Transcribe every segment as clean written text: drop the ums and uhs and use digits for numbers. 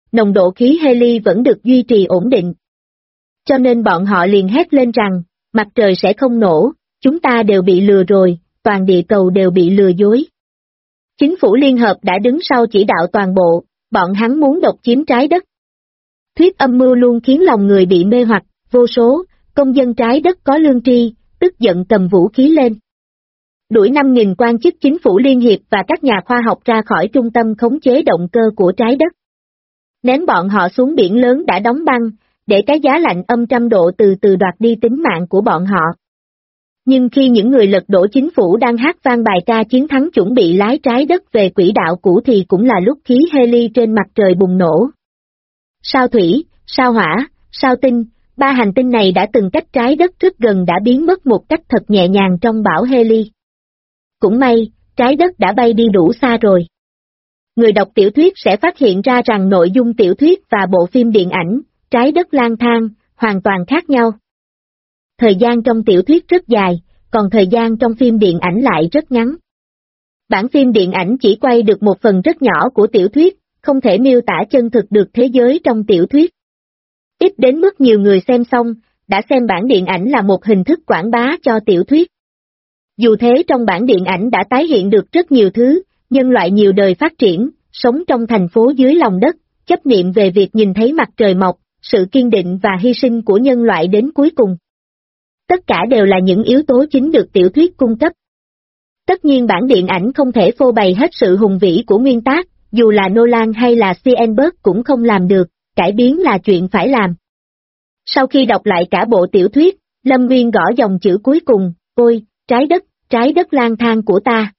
nồng độ khí heli vẫn được duy trì ổn định. Cho nên bọn họ liền hét lên rằng, mặt trời sẽ không nổ, chúng ta đều bị lừa rồi, toàn địa cầu đều bị lừa dối. Chính phủ liên hợp đã đứng sau chỉ đạo toàn bộ, bọn hắn muốn độc chiếm trái đất. Thuyết âm mưu luôn khiến lòng người bị mê hoặc, vô số công dân trái đất có lương tri, tức giận cầm vũ khí lên. Đuổi 5.000 quan chức chính phủ liên hiệp và các nhà khoa học ra khỏi trung tâm khống chế động cơ của trái đất. Ném bọn họ xuống biển lớn đã đóng băng, để cái giá lạnh âm 100 độ từ từ đoạt đi tính mạng của bọn họ. Nhưng khi những người lật đổ chính phủ đang hát vang bài ca chiến thắng chuẩn bị lái trái đất về quỹ đạo cũ thì cũng là lúc khí heli trên mặt trời bùng nổ. Sao thủy, sao hỏa, sao tinh, ba hành tinh này đã từng cách trái đất rất gần đã biến mất một cách thật nhẹ nhàng trong bão heli. Cũng may, trái đất đã bay đi đủ xa rồi. Người đọc tiểu thuyết sẽ phát hiện ra rằng nội dung tiểu thuyết và bộ phim điện ảnh, Trái đất lang thang, hoàn toàn khác nhau. Thời gian trong tiểu thuyết rất dài, còn thời gian trong phim điện ảnh lại rất ngắn. Bản phim điện ảnh chỉ quay được một phần rất nhỏ của tiểu thuyết, không thể miêu tả chân thực được thế giới trong tiểu thuyết. Ít đến mức nhiều người xem xong, đã xem bản điện ảnh là một hình thức quảng bá cho tiểu thuyết. Dù thế trong bản điện ảnh đã tái hiện được rất nhiều thứ, nhân loại nhiều đời phát triển, sống trong thành phố dưới lòng đất, chấp niệm về việc nhìn thấy mặt trời mọc, sự kiên định và hy sinh của nhân loại đến cuối cùng. Tất cả đều là những yếu tố chính được tiểu thuyết cung cấp. Tất nhiên bản điện ảnh không thể phô bày hết sự hùng vĩ của nguyên tác, dù là Nolan hay là Spielberg cũng không làm được, cải biến là chuyện phải làm. Sau khi đọc lại cả bộ tiểu thuyết, Lâm Nguyên gõ dòng chữ cuối cùng, ôi, trái đất lang thang của ta.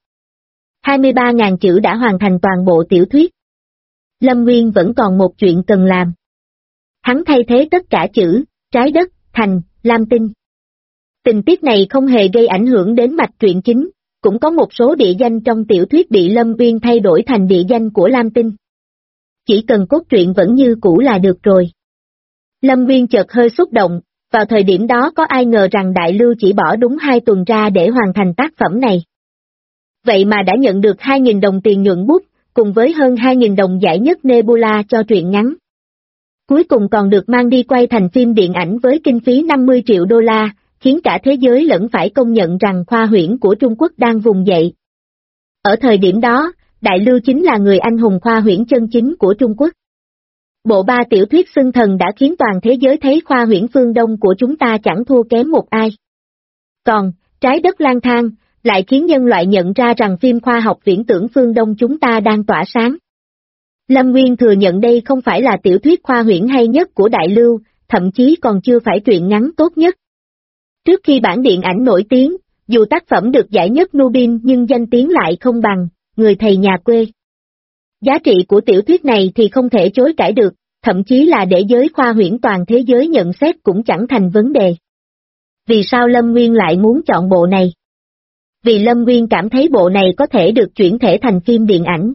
23.000 chữ đã hoàn thành toàn bộ tiểu thuyết. Lâm Nguyên vẫn còn một chuyện cần làm. Hắn thay thế tất cả chữ, trái đất, thành, lam tinh. Tình tiết này không hề gây ảnh hưởng đến mạch truyện chính, cũng có một số địa danh trong tiểu thuyết bị Lâm Nguyên thay đổi thành địa danh của lam tinh. Chỉ cần cốt truyện vẫn như cũ là được rồi. Lâm Nguyên chợt hơi xúc động, vào thời điểm đó có ai ngờ rằng Đại Lưu chỉ bỏ đúng 2 tuần ra để hoàn thành tác phẩm này. Vậy mà đã nhận được 2.000 đồng tiền nhuận bút, cùng với hơn 2.000 đồng giải nhất Nebula cho truyện ngắn. Cuối cùng còn được mang đi quay thành phim điện ảnh với kinh phí 50 triệu đô la, khiến cả thế giới lẫn phải công nhận rằng khoa huyễn của Trung Quốc đang vùng dậy. Ở thời điểm đó, Đại Lưu chính là người anh hùng khoa huyễn chân chính của Trung Quốc. Bộ 3 tiểu thuyết xưng thần đã khiến toàn thế giới thấy khoa huyễn phương Đông của chúng ta chẳng thua kém một ai. Còn, trái đất lang thang, lại khiến nhân loại nhận ra rằng phim khoa học viễn tưởng phương Đông chúng ta đang tỏa sáng. Lâm Nguyên thừa nhận đây không phải là tiểu thuyết khoa huyễn hay nhất của Đại Lưu, thậm chí còn chưa phải truyện ngắn tốt nhất. Trước khi bản điện ảnh nổi tiếng, dù tác phẩm được giải nhất Nobel nhưng danh tiếng lại không bằng, Người thầy nhà quê. Giá trị của tiểu thuyết này thì không thể chối cãi được, thậm chí là để giới khoa huyễn toàn thế giới nhận xét cũng chẳng thành vấn đề. Vì sao Lâm Nguyên lại muốn chọn bộ này? Vì Lâm Nguyên cảm thấy bộ này có thể được chuyển thể thành phim điện ảnh.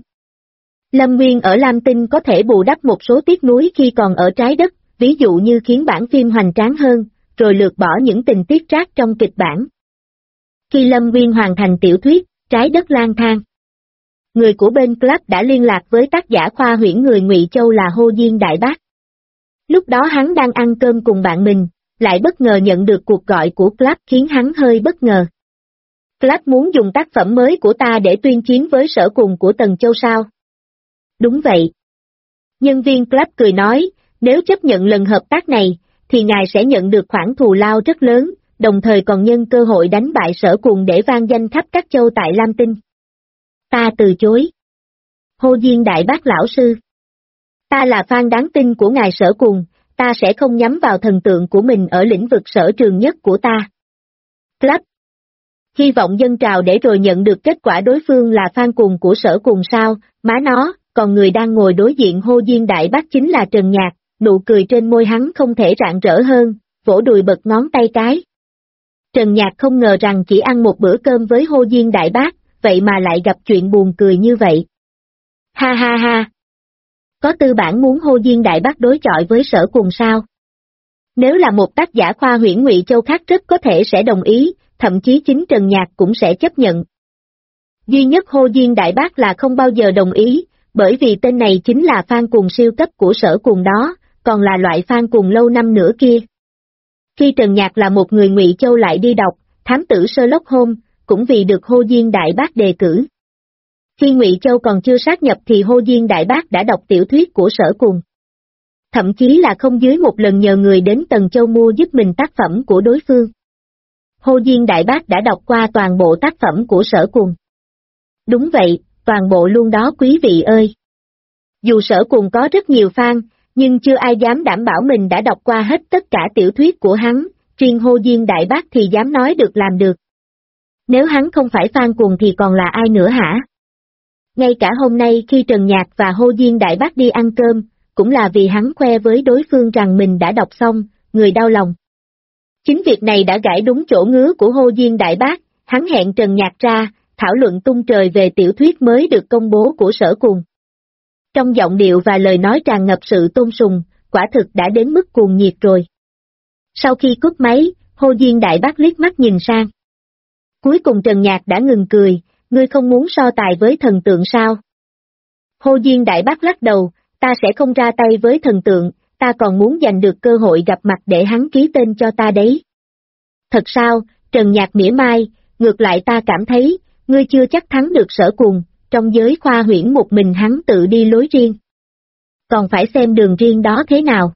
Lâm Nguyên ở Lam Tinh có thể bù đắp một số tiếc nuối khi còn ở trái đất, ví dụ như khiến bản phim hoành tráng hơn, rồi lược bỏ những tình tiết rác trong kịch bản. Khi Lâm Nguyên hoàn thành tiểu thuyết, Trái đất lang thang, người của bên club đã liên lạc với tác giả khoa huyễn người Ngụy Châu là Hồ Diên Đại Bác. Lúc đó hắn đang ăn cơm cùng bạn mình, lại bất ngờ nhận được cuộc gọi của club khiến hắn hơi bất ngờ. Club muốn dùng tác phẩm mới của ta để tuyên chiến với Sở Cùng của Tần Châu sao? Đúng vậy. Nhân viên club cười nói, nếu chấp nhận lần hợp tác này, thì ngài sẽ nhận được khoản thù lao rất lớn, đồng thời còn nhân cơ hội đánh bại Sở Cùng để vang danh khắp các châu tại Lam Tinh. Ta từ chối. Hồ Diên Đại Bác lão sư. Ta là fan đáng tin của ngài Sở Cùng, ta sẽ không nhắm vào thần tượng của mình ở lĩnh vực sở trường nhất của ta. Club. Hy vọng dân trào để rồi nhận được kết quả đối phương là fan cuồng của Sở Cùng sao, má nó, còn người đang ngồi đối diện Hồ Diên Đại Bác chính là Trần Nhạc, nụ cười trên môi hắn không thể rạng rỡ hơn, vỗ đùi bật ngón tay cái. Trần Nhạc không ngờ rằng chỉ ăn một bữa cơm với Hồ Diên Đại Bác, vậy mà lại gặp chuyện buồn cười như vậy. Ha ha ha! Có tư bản muốn Hồ Diên Đại Bác đối chọi với Sở Cùng sao? Nếu là một tác giả khoa huyễn Ngụy Châu khác rất có thể sẽ đồng ý, thậm chí chính Trần Nhạc cũng sẽ chấp nhận. Duy nhất Hồ Diên Đại Bác là không bao giờ đồng ý, bởi vì tên này chính là fan cuồng siêu cấp của Sở Cuồng đó, còn là loại fan cuồng lâu năm nữa kia. Khi Trần Nhạc là một người Ngụy Châu lại đi đọc thám tử Sherlock Holmes, cũng vì được Hồ Diên Đại Bác đề cử. Khi Ngụy Châu còn chưa sát nhập thì Hồ Diên Đại Bác đã đọc tiểu thuyết của Sở Cuồng. Thậm chí là không dưới một lần nhờ người đến Tần Châu mua giúp mình tác phẩm của đối phương. Hồ Diên Đại Bác đã đọc qua toàn bộ tác phẩm của Sở Cuồng. Đúng vậy, toàn bộ luôn đó quý vị ơi. Dù Sở Cuồng có rất nhiều fan, nhưng chưa ai dám đảm bảo mình đã đọc qua hết tất cả tiểu thuyết của hắn, riêng Hồ Diên Đại Bác thì dám nói được làm được. Nếu hắn không phải fan cuồng thì còn là ai nữa hả? Ngay cả hôm nay khi Trần Nhạc và Hồ Diên Đại Bác đi ăn cơm, cũng là vì hắn khoe với đối phương rằng mình đã đọc xong, người đau lòng. Chính việc này đã gãi đúng chỗ ngứa của Hồ Diên Đại Bác, hắn hẹn Trần Nhạc ra, thảo luận tung trời về tiểu thuyết mới được công bố của Sở Cuồng. Trong giọng điệu và lời nói tràn ngập sự tôn sùng, quả thực đã đến mức cuồng nhiệt rồi. Sau khi cúp máy, Hồ Diên Đại Bác liếc mắt nhìn sang. Cuối cùng Trần Nhạc đã ngừng cười, ngươi không muốn so tài với thần tượng sao? Hồ Diên Đại Bác lắc đầu, ta sẽ không ra tay với thần tượng, ta còn muốn giành được cơ hội gặp mặt để hắn ký tên cho ta đấy. Thật sao, Trần Nhạc mỉa mai, ngược lại ta cảm thấy, ngươi chưa chắc thắng được Sở Cuồng, trong giới khoa huyễn một mình hắn tự đi lối riêng. Còn phải xem đường riêng đó thế nào.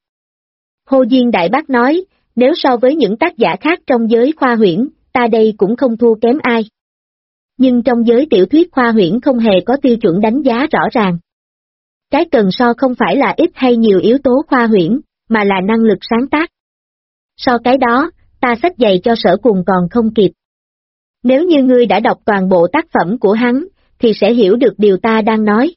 Hồ Diên Đại Bác nói, nếu so với những tác giả khác trong giới khoa huyễn, ta đây cũng không thua kém ai. Nhưng trong giới tiểu thuyết khoa huyễn không hề có tiêu chuẩn đánh giá rõ ràng. Cái cần so không phải là ít hay nhiều yếu tố khoa huyễn, mà là năng lực sáng tác. So cái đó, ta xách giày cho Sở Cuồng còn không kịp. Nếu như ngươi đã đọc toàn bộ tác phẩm của hắn, thì sẽ hiểu được điều ta đang nói.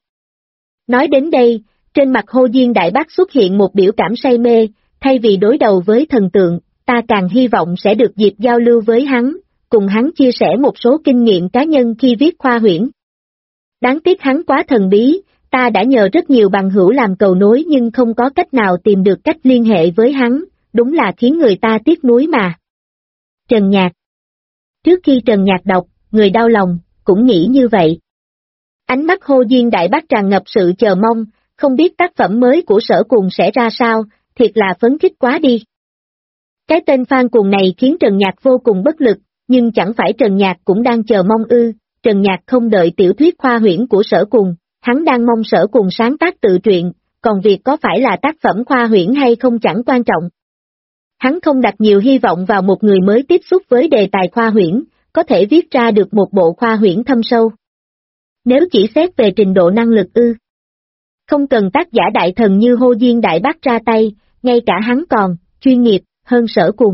Nói đến đây, trên mặt Hồ Diên Đại Bác xuất hiện một biểu cảm say mê, thay vì đối đầu với thần tượng, ta càng hy vọng sẽ được dịp giao lưu với hắn, cùng hắn chia sẻ một số kinh nghiệm cá nhân khi viết khoa huyễn. Đáng tiếc hắn quá thần bí, ta đã nhờ rất nhiều bằng hữu làm cầu nối nhưng không có cách nào tìm được cách liên hệ với hắn, đúng là khiến người ta tiếc nuối mà. Trần Nhạc. Trước khi Trần Nhạc đọc, người đau lòng, cũng nghĩ như vậy. Ánh mắt Hồ Diên Đại Bác tràn ngập sự chờ mong, không biết tác phẩm mới của Sở Cuồng sẽ ra sao, thiệt là phấn khích quá đi. Cái tên fan cuồng này khiến Trần Nhạc vô cùng bất lực, nhưng chẳng phải Trần Nhạc cũng đang chờ mong ư, Trần Nhạc không đợi tiểu thuyết khoa huyễn của Sở Cuồng, hắn đang mong Sở Cuồng sáng tác tự truyện, còn việc có phải là tác phẩm khoa huyễn hay không chẳng quan trọng. Hắn không đặt nhiều hy vọng vào một người mới tiếp xúc với đề tài khoa huyễn, có thể viết ra được một bộ khoa huyễn thâm sâu. Nếu chỉ xét về trình độ năng lực ư. Không cần tác giả đại thần như Hồ Diên Đại Bác ra tay, ngay cả hắn còn, chuyên nghiệp, hơn Sở Cuồng.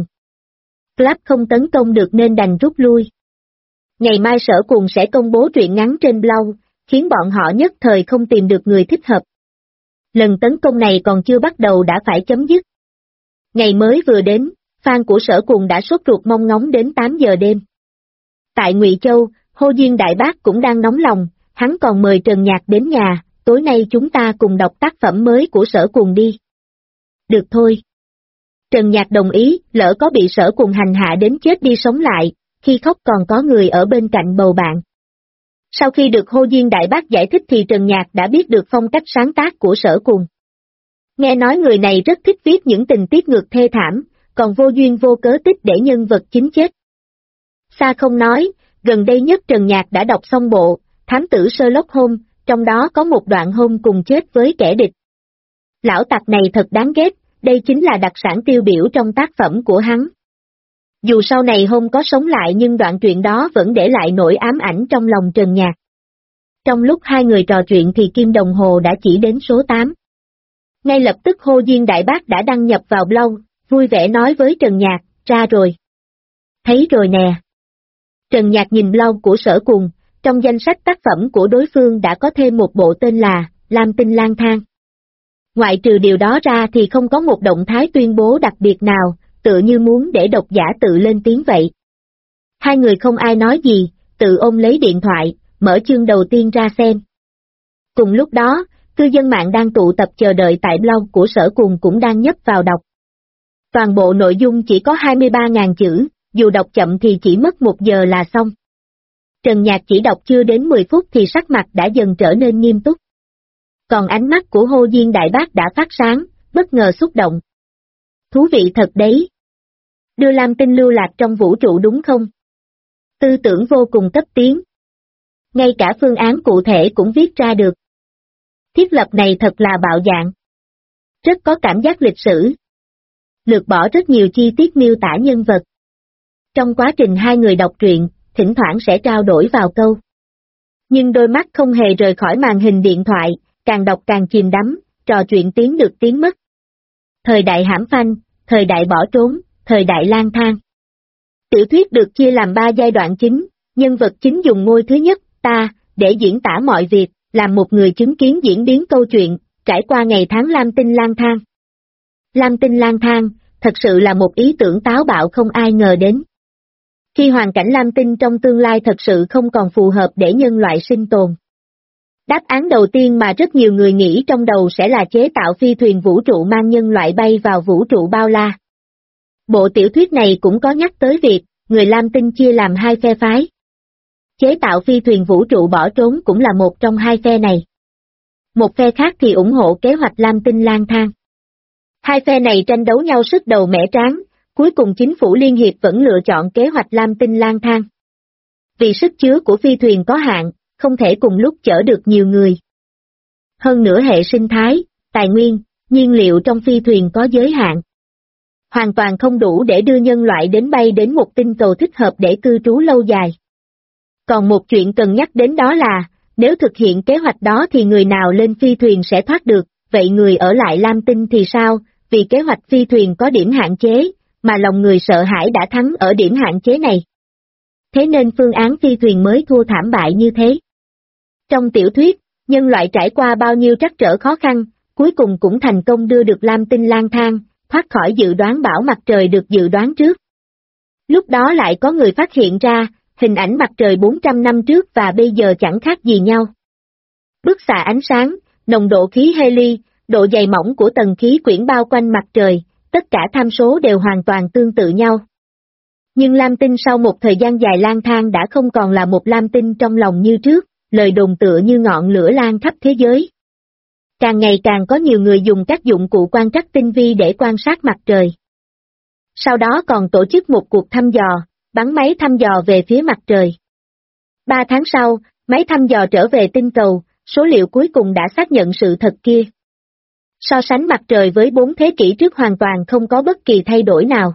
Club không tấn công được nên đành rút lui. Ngày mai Sở Cuồng sẽ công bố truyện ngắn trên blog, khiến bọn họ nhất thời không tìm được người thích hợp. Lần tấn công này còn chưa bắt đầu đã phải chấm dứt. Ngày mới vừa đến, fan của Sở Cuồng đã sốt ruột mong ngóng đến 8 giờ đêm. Tại Ngụy Châu, Hồ Diên Đại Bác cũng đang nóng lòng, hắn còn mời Trần Nhạc đến nhà, tối nay chúng ta cùng đọc tác phẩm mới của Sở Cuồng đi. Được thôi. Trần Nhạc đồng ý, lỡ có bị Sở Cuồng hành hạ đến chết đi sống lại, khi khóc còn có người ở bên cạnh bầu bạn. Sau khi được Hồ Diên Đại Bác giải thích thì Trần Nhạc đã biết được phong cách sáng tác của Sở Cuồng. Nghe nói người này rất thích viết những tình tiết ngược thê thảm, còn vô duyên vô cớ tích để nhân vật chính chết. Xa không nói, gần đây nhất Trần Nhạc đã đọc xong bộ Thám tử Sherlock Holmes, trong đó có một đoạn Holmes cùng chết với kẻ địch. Lão tặc này thật đáng ghét, đây chính là đặc sản tiêu biểu trong tác phẩm của hắn. Dù sau này Holmes có sống lại nhưng đoạn truyện đó vẫn để lại nỗi ám ảnh trong lòng Trần Nhạc. Trong lúc hai người trò chuyện thì kim đồng hồ đã chỉ đến số 8. Ngay lập tức Hồ Diên Đại Bác đã đăng nhập vào blog, vui vẻ nói với Trần Nhạc, ra rồi. Thấy rồi nè. Trần Nhạc nhìn blog của Sở Cuồng, trong danh sách tác phẩm của đối phương đã có thêm một bộ tên là Lam Tinh Lang Thang. Ngoại trừ điều đó ra thì không có một động thái tuyên bố đặc biệt nào, tựa như muốn để độc giả tự lên tiếng vậy. Hai người không ai nói gì, tự ôm lấy điện thoại, mở chương đầu tiên ra xem. Cùng lúc đó, cư dân mạng đang tụ tập chờ đợi tại blog của Sở Cuồng cũng đang nhấp vào đọc. Toàn bộ nội dung chỉ có 23.000 chữ, dù đọc chậm thì chỉ mất 1 giờ là xong. Trần Nhạc chỉ đọc chưa đến 10 phút thì sắc mặt đã dần trở nên nghiêm túc. Còn ánh mắt của Hồ Diên Đại Bác đã phát sáng, bất ngờ xúc động. Thú vị thật đấy. Đưa Lam Tinh lưu lạc trong vũ trụ đúng không? Tư tưởng vô cùng cấp tiến. Ngay cả phương án cụ thể cũng viết ra được. Thiết lập này thật là bạo dạn. Rất có cảm giác lịch sử. Lược bỏ rất nhiều chi tiết miêu tả nhân vật. Trong quá trình hai người đọc truyện, thỉnh thoảng sẽ trao đổi vào câu. Nhưng đôi mắt không hề rời khỏi màn hình điện thoại, càng đọc càng chìm đắm, trò chuyện tiến được tiến mất. Thời đại hãm phanh, thời đại bỏ trốn, thời đại lang thang. Tiểu thuyết được chia làm 3 giai đoạn chính, nhân vật chính dùng ngôi thứ nhất, ta, để diễn tả mọi việc, làm một người chứng kiến diễn biến câu chuyện, trải qua ngày tháng Lam Tinh lang thang. Lam Tinh lang thang, thật sự là một ý tưởng táo bạo không ai ngờ đến. Khi hoàn cảnh Lam Tinh trong tương lai thật sự không còn phù hợp để nhân loại sinh tồn. Đáp án đầu tiên mà rất nhiều người nghĩ trong đầu sẽ là chế tạo phi thuyền vũ trụ mang nhân loại bay vào vũ trụ bao la. Bộ tiểu thuyết này cũng có nhắc tới việc, người Lam Tinh chia làm 2 phe phái. Chế tạo phi thuyền vũ trụ bỏ trốn cũng là một trong 2 phe này. Một phe khác thì ủng hộ kế hoạch Lam Tinh lang thang. 2 phe này tranh đấu nhau sức đầu mẻ trán, cuối cùng chính phủ Liên Hiệp vẫn lựa chọn kế hoạch Lam Tinh lang thang. Vì sức chứa của phi thuyền có hạn, không thể cùng lúc chở được nhiều người. Hơn nữa hệ sinh thái, tài nguyên, nhiên liệu trong phi thuyền có giới hạn. Hoàn toàn không đủ để đưa nhân loại bay đến một tinh cầu thích hợp để cư trú lâu dài. Còn một chuyện cần nhắc đến đó là, nếu thực hiện kế hoạch đó thì người nào lên phi thuyền sẽ thoát được, vậy người ở lại Lam Tinh thì sao, vì kế hoạch phi thuyền có điểm hạn chế, mà lòng người sợ hãi đã thắng ở điểm hạn chế này. Thế nên phương án phi thuyền mới thua thảm bại như thế. Trong tiểu thuyết, nhân loại trải qua bao nhiêu trắc trở khó khăn, cuối cùng cũng thành công đưa được Lam Tinh lang thang, thoát khỏi dự đoán bão mặt trời được dự đoán trước. Lúc đó lại có người phát hiện ra, hình ảnh mặt trời 400 năm trước và bây giờ chẳng khác gì nhau. Bức xạ ánh sáng, nồng độ khí heli, độ dày mỏng của tầng khí quyển bao quanh mặt trời, tất cả tham số đều hoàn toàn tương tự nhau. Nhưng Lam Tinh sau một thời gian dài lang thang đã không còn là một Lam Tinh trong lòng như trước, lời đồn tựa như ngọn lửa lan khắp thế giới. Càng ngày càng có nhiều người dùng các dụng cụ quan trắc tinh vi để quan sát mặt trời. Sau đó còn tổ chức một cuộc thăm dò, bắn máy thăm dò về phía mặt trời. 3 tháng sau, máy thăm dò trở về tinh cầu, số liệu cuối cùng đã xác nhận sự thật kia. So sánh mặt trời với 4 thế kỷ trước hoàn toàn không có bất kỳ thay đổi nào.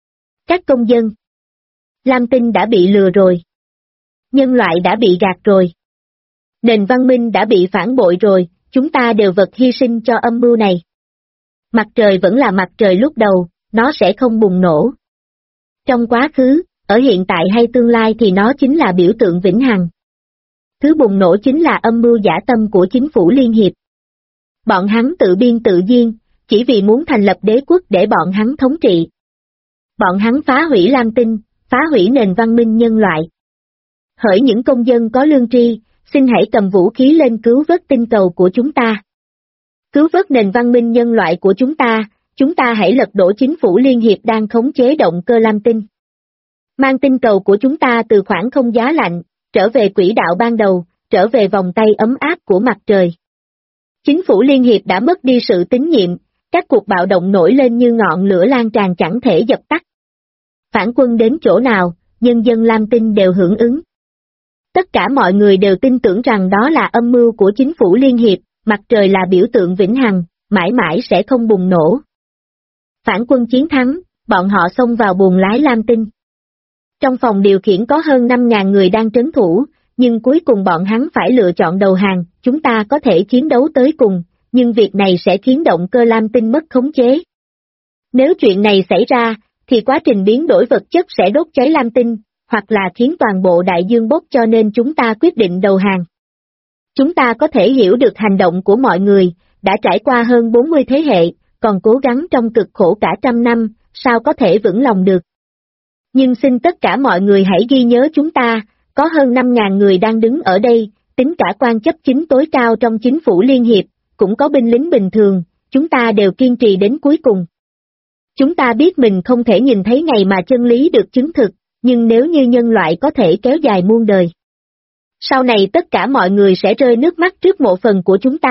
Các công dân, Lam Tinh đã bị lừa rồi. Nhân loại đã bị gạt rồi. Nền văn minh đã bị phản bội rồi, chúng ta đều vật hy sinh cho âm mưu này. Mặt trời vẫn là mặt trời lúc đầu, nó sẽ không bùng nổ. Trong quá khứ, ở hiện tại hay tương lai thì nó chính là biểu tượng vĩnh hằng. Thứ bùng nổ chính là âm mưu dã tâm của chính phủ Liên Hiệp. Bọn hắn tự biên tự diễn, chỉ vì muốn thành lập đế quốc để bọn hắn thống trị. Bọn hắn phá hủy Lam Tinh, phá hủy nền văn minh nhân loại. Hỡi những công dân có lương tri, xin hãy cầm vũ khí lên cứu vớt tinh cầu của chúng ta. Cứu vớt nền văn minh nhân loại của chúng ta hãy lật đổ chính phủ Liên Hiệp đang khống chế động cơ Lam Tinh. Mang tinh cầu của chúng ta từ khoảng không giá lạnh, trở về quỹ đạo ban đầu, trở về vòng tay ấm áp của mặt trời. Chính phủ Liên Hiệp đã mất đi sự tín nhiệm, các cuộc bạo động nổi lên như ngọn lửa lan tràn chẳng thể dập tắt. Phản quân đến chỗ nào, nhân dân Lam Tinh đều hưởng ứng. Tất cả mọi người đều tin tưởng rằng đó là âm mưu của chính phủ Liên Hiệp, mặt trời là biểu tượng vĩnh hằng, mãi mãi sẽ không bùng nổ. Phản quân chiến thắng, bọn họ xông vào buồng lái Lam Tinh. Trong phòng điều khiển có hơn 5.000 người đang trấn thủ, nhưng cuối cùng bọn hắn phải lựa chọn đầu hàng, chúng ta có thể chiến đấu tới cùng, nhưng việc này sẽ khiến động cơ Lam Tinh mất khống chế. Nếu chuyện này xảy ra, thì quá trình biến đổi vật chất sẽ đốt cháy Lam Tinh, hoặc là khiến toàn bộ đại dương bốc, cho nên chúng ta quyết định đầu hàng. Chúng ta có thể hiểu được hành động của mọi người, đã trải qua hơn 40 thế hệ, còn cố gắng trong cực khổ cả trăm năm, sao có thể vững lòng được. Nhưng xin tất cả mọi người hãy ghi nhớ chúng ta, có hơn 5.000 người đang đứng ở đây, tính cả quan chấp chính tối cao trong chính phủ Liên Hiệp, cũng có binh lính bình thường, chúng ta đều kiên trì đến cuối cùng. Chúng ta biết mình không thể nhìn thấy ngày mà chân lý được chứng thực, nhưng nếu như nhân loại có thể kéo dài muôn đời. Sau này tất cả mọi người sẽ rơi nước mắt trước mộ phần của chúng ta,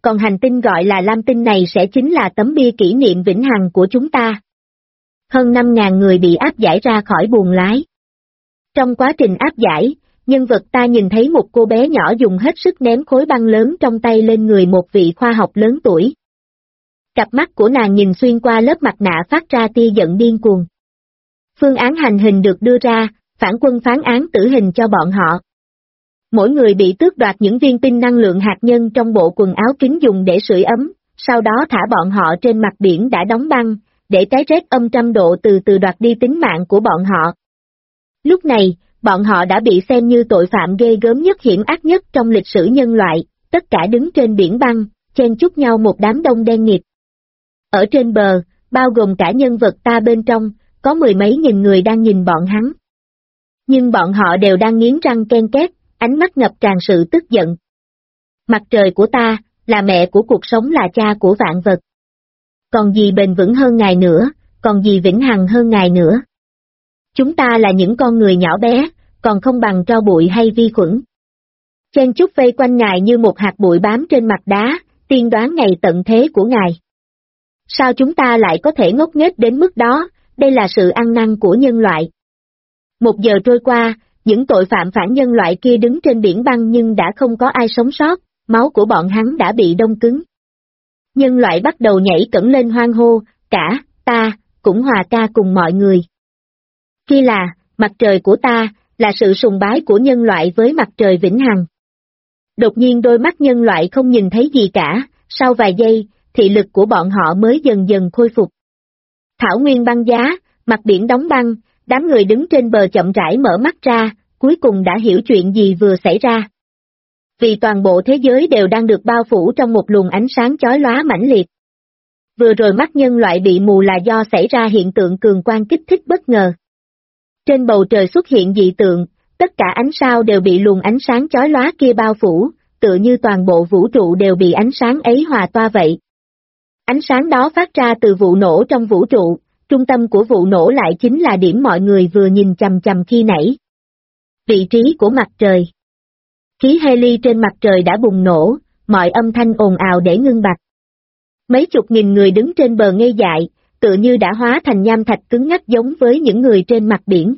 còn hành tinh gọi là Lam Tinh này sẽ chính là tấm bia kỷ niệm vĩnh hằng của chúng ta. Hơn 5.000 người bị áp giải ra khỏi buồng lái. Trong quá trình áp giải, nhân vật ta nhìn thấy một cô bé nhỏ dùng hết sức ném khối băng lớn trong tay lên người một vị khoa học lớn tuổi. Cặp mắt của nàng nhìn xuyên qua lớp mặt nạ phát ra tia giận điên cuồng. Phương án hành hình được đưa ra, phản quân phán án tử hình cho bọn họ. Mỗi người bị tước đoạt những viên tinh năng lượng hạt nhân trong bộ quần áo kín dùng để sưởi ấm, sau đó thả bọn họ trên mặt biển đã đóng băng, để cái rét âm 100 độ từ từ đoạt đi tính mạng của bọn họ. Lúc này, bọn họ đã bị xem như tội phạm ghê gớm nhất hiểm ác nhất trong lịch sử nhân loại, tất cả đứng trên biển băng, chen chúc nhau một đám đông đen nghịt. Ở trên bờ, bao gồm cả nhân vật ta bên trong, có mười mấy nghìn người đang nhìn bọn hắn. Nhưng bọn họ đều đang nghiến răng ken két, ánh mắt ngập tràn sự tức giận. Mặt trời của ta, là mẹ của cuộc sống, là cha của vạn vật. Còn gì bền vững hơn ngài nữa, còn gì vĩnh hằng hơn ngài nữa. Chúng ta là những con người nhỏ bé, còn không bằng tro bụi hay vi khuẩn. Chen chúc vây quanh ngài như một hạt bụi bám trên mặt đá, tiên đoán ngày tận thế của ngài. Sao chúng ta lại có thể ngốc nghếch đến mức đó, đây là sự ăn năn của nhân loại. 1 giờ trôi qua, những tội phạm phản nhân loại kia đứng trên biển băng nhưng đã không có ai sống sót, máu của bọn hắn đã bị đông cứng. Nhân loại bắt đầu nhảy cẫng lên hoan hô, cả, ta, cũng hòa ca cùng mọi người. Kia là, mặt trời của ta, là sự sùng bái của nhân loại với mặt trời vĩnh hằng. Đột nhiên đôi mắt nhân loại không nhìn thấy gì cả, sau vài giây, thị lực của bọn họ mới dần dần khôi phục. Thảo nguyên băng giá, mặt biển đóng băng, đám người đứng trên bờ chậm rãi mở mắt ra, cuối cùng đã hiểu chuyện gì vừa xảy ra. Vì toàn bộ thế giới đều đang được bao phủ trong một luồng ánh sáng chói lóa mãnh liệt. Vừa rồi mắt nhân loại bị mù là do xảy ra hiện tượng cường quang kích thích bất ngờ. Trên bầu trời xuất hiện dị tượng, tất cả ánh sao đều bị luồng ánh sáng chói lóa kia bao phủ, tựa như toàn bộ vũ trụ đều bị ánh sáng ấy hòa toa vậy. Ánh sáng đó phát ra từ vụ nổ trong vũ trụ, trung tâm của vụ nổ lại chính là điểm mọi người vừa nhìn chằm chằm khi nãy. Vị trí của mặt trời. Khí heli trên mặt trời đã bùng nổ, mọi âm thanh ồn ào để ngưng bặt. Mấy chục nghìn người đứng trên bờ ngây dại, tựa như đã hóa thành nham thạch cứng ngắc giống với những người trên mặt biển.